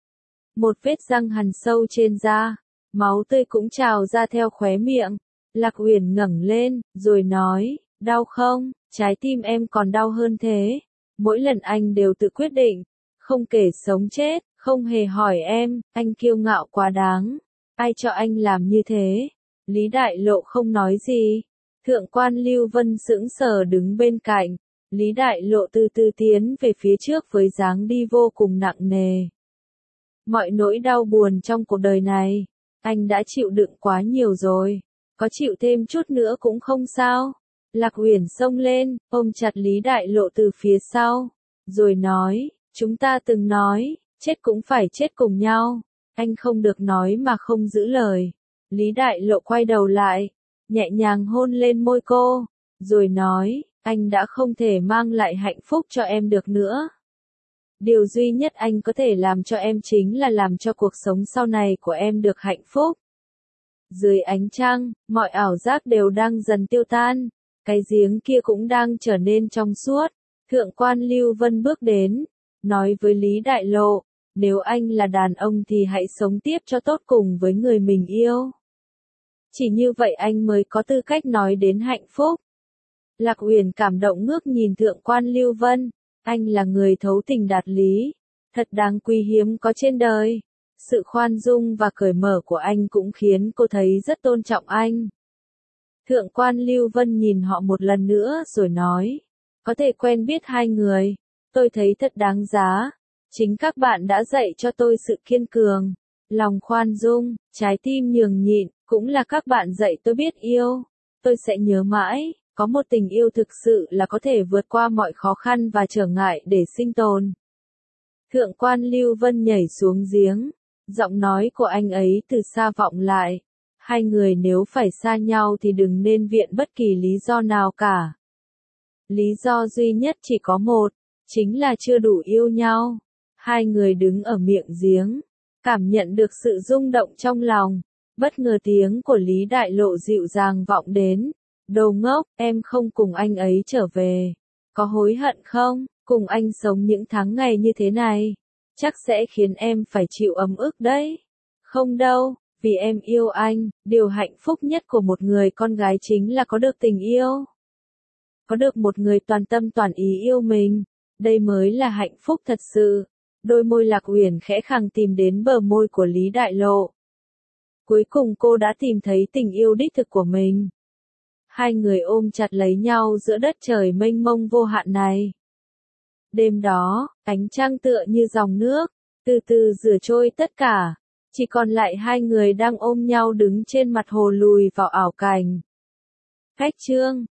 Một vết răng hằn sâu trên da. Máu tươi cũng trào ra theo khóe miệng. Lạc Uyển ngẩng lên, rồi nói, đau không? Trái tim em còn đau hơn thế. Mỗi lần anh đều tự quyết định. Không kể sống chết, không hề hỏi em, anh kiêu ngạo quá đáng. Ai cho anh làm như thế? Lý Đại Lộ không nói gì. Thượng quan Lưu Vân sững sờ đứng bên cạnh. Lý Đại Lộ từ từ tiến về phía trước với dáng đi vô cùng nặng nề. Mọi nỗi đau buồn trong cuộc đời này, anh đã chịu đựng quá nhiều rồi. Có chịu thêm chút nữa cũng không sao. Lạc Uyển xông lên, ôm chặt Lý Đại Lộ từ phía sau. Rồi nói, chúng ta từng nói, chết cũng phải chết cùng nhau. Anh không được nói mà không giữ lời. Lý Đại Lộ quay đầu lại, nhẹ nhàng hôn lên môi cô. Rồi nói, anh đã không thể mang lại hạnh phúc cho em được nữa. Điều duy nhất anh có thể làm cho em chính là làm cho cuộc sống sau này của em được hạnh phúc. Dưới ánh trăng, mọi ảo giác đều đang dần tiêu tan. Cái giếng kia cũng đang trở nên trong suốt. Thượng quan Lưu Vân bước đến, nói với Lý Đại Lộ, nếu anh là đàn ông thì hãy sống tiếp cho tốt cùng với người mình yêu. Chỉ như vậy anh mới có tư cách nói đến hạnh phúc. Lạc Uyển cảm động ngước nhìn thượng quan Lưu Vân, anh là người thấu tình đạt lý, thật đáng quý hiếm có trên đời. Sự khoan dung và cởi mở của anh cũng khiến cô thấy rất tôn trọng anh. Thượng quan Lưu Vân nhìn họ một lần nữa rồi nói, có thể quen biết hai người, tôi thấy thật đáng giá. Chính các bạn đã dạy cho tôi sự kiên cường, lòng khoan dung, trái tim nhường nhịn, cũng là các bạn dạy tôi biết yêu. Tôi sẽ nhớ mãi, có một tình yêu thực sự là có thể vượt qua mọi khó khăn và trở ngại để sinh tồn. Thượng quan Lưu Vân nhảy xuống giếng, giọng nói của anh ấy từ xa vọng lại. Hai người nếu phải xa nhau thì đừng nên viện bất kỳ lý do nào cả. Lý do duy nhất chỉ có một, chính là chưa đủ yêu nhau. Hai người đứng ở miệng giếng, Cảm nhận được sự rung động trong lòng, bất ngờ tiếng của Lý Đại Lộ dịu dàng vọng đến. Đồ ngốc, em không cùng anh ấy trở về. Có hối hận không? Cùng anh sống những tháng ngày như thế này, chắc sẽ khiến em phải chịu ấm ức đấy. Không đâu, vì em yêu anh, điều hạnh phúc nhất của một người con gái chính là có được tình yêu. Có được một người toàn tâm toàn ý yêu mình, đây mới là hạnh phúc thật sự. Đôi môi Lạc Uyển khẽ khàng tìm đến bờ môi của Lý Đại Lộ. Cuối cùng cô đã tìm thấy tình yêu đích thực của mình. Hai người ôm chặt lấy nhau giữa đất trời mênh mông vô hạn này. Đêm đó, ánh trăng tựa như dòng nước, từ từ rửa trôi tất cả. Chỉ còn lại hai người đang ôm nhau đứng trên mặt hồ lùi vào ảo cảnh. Khách chương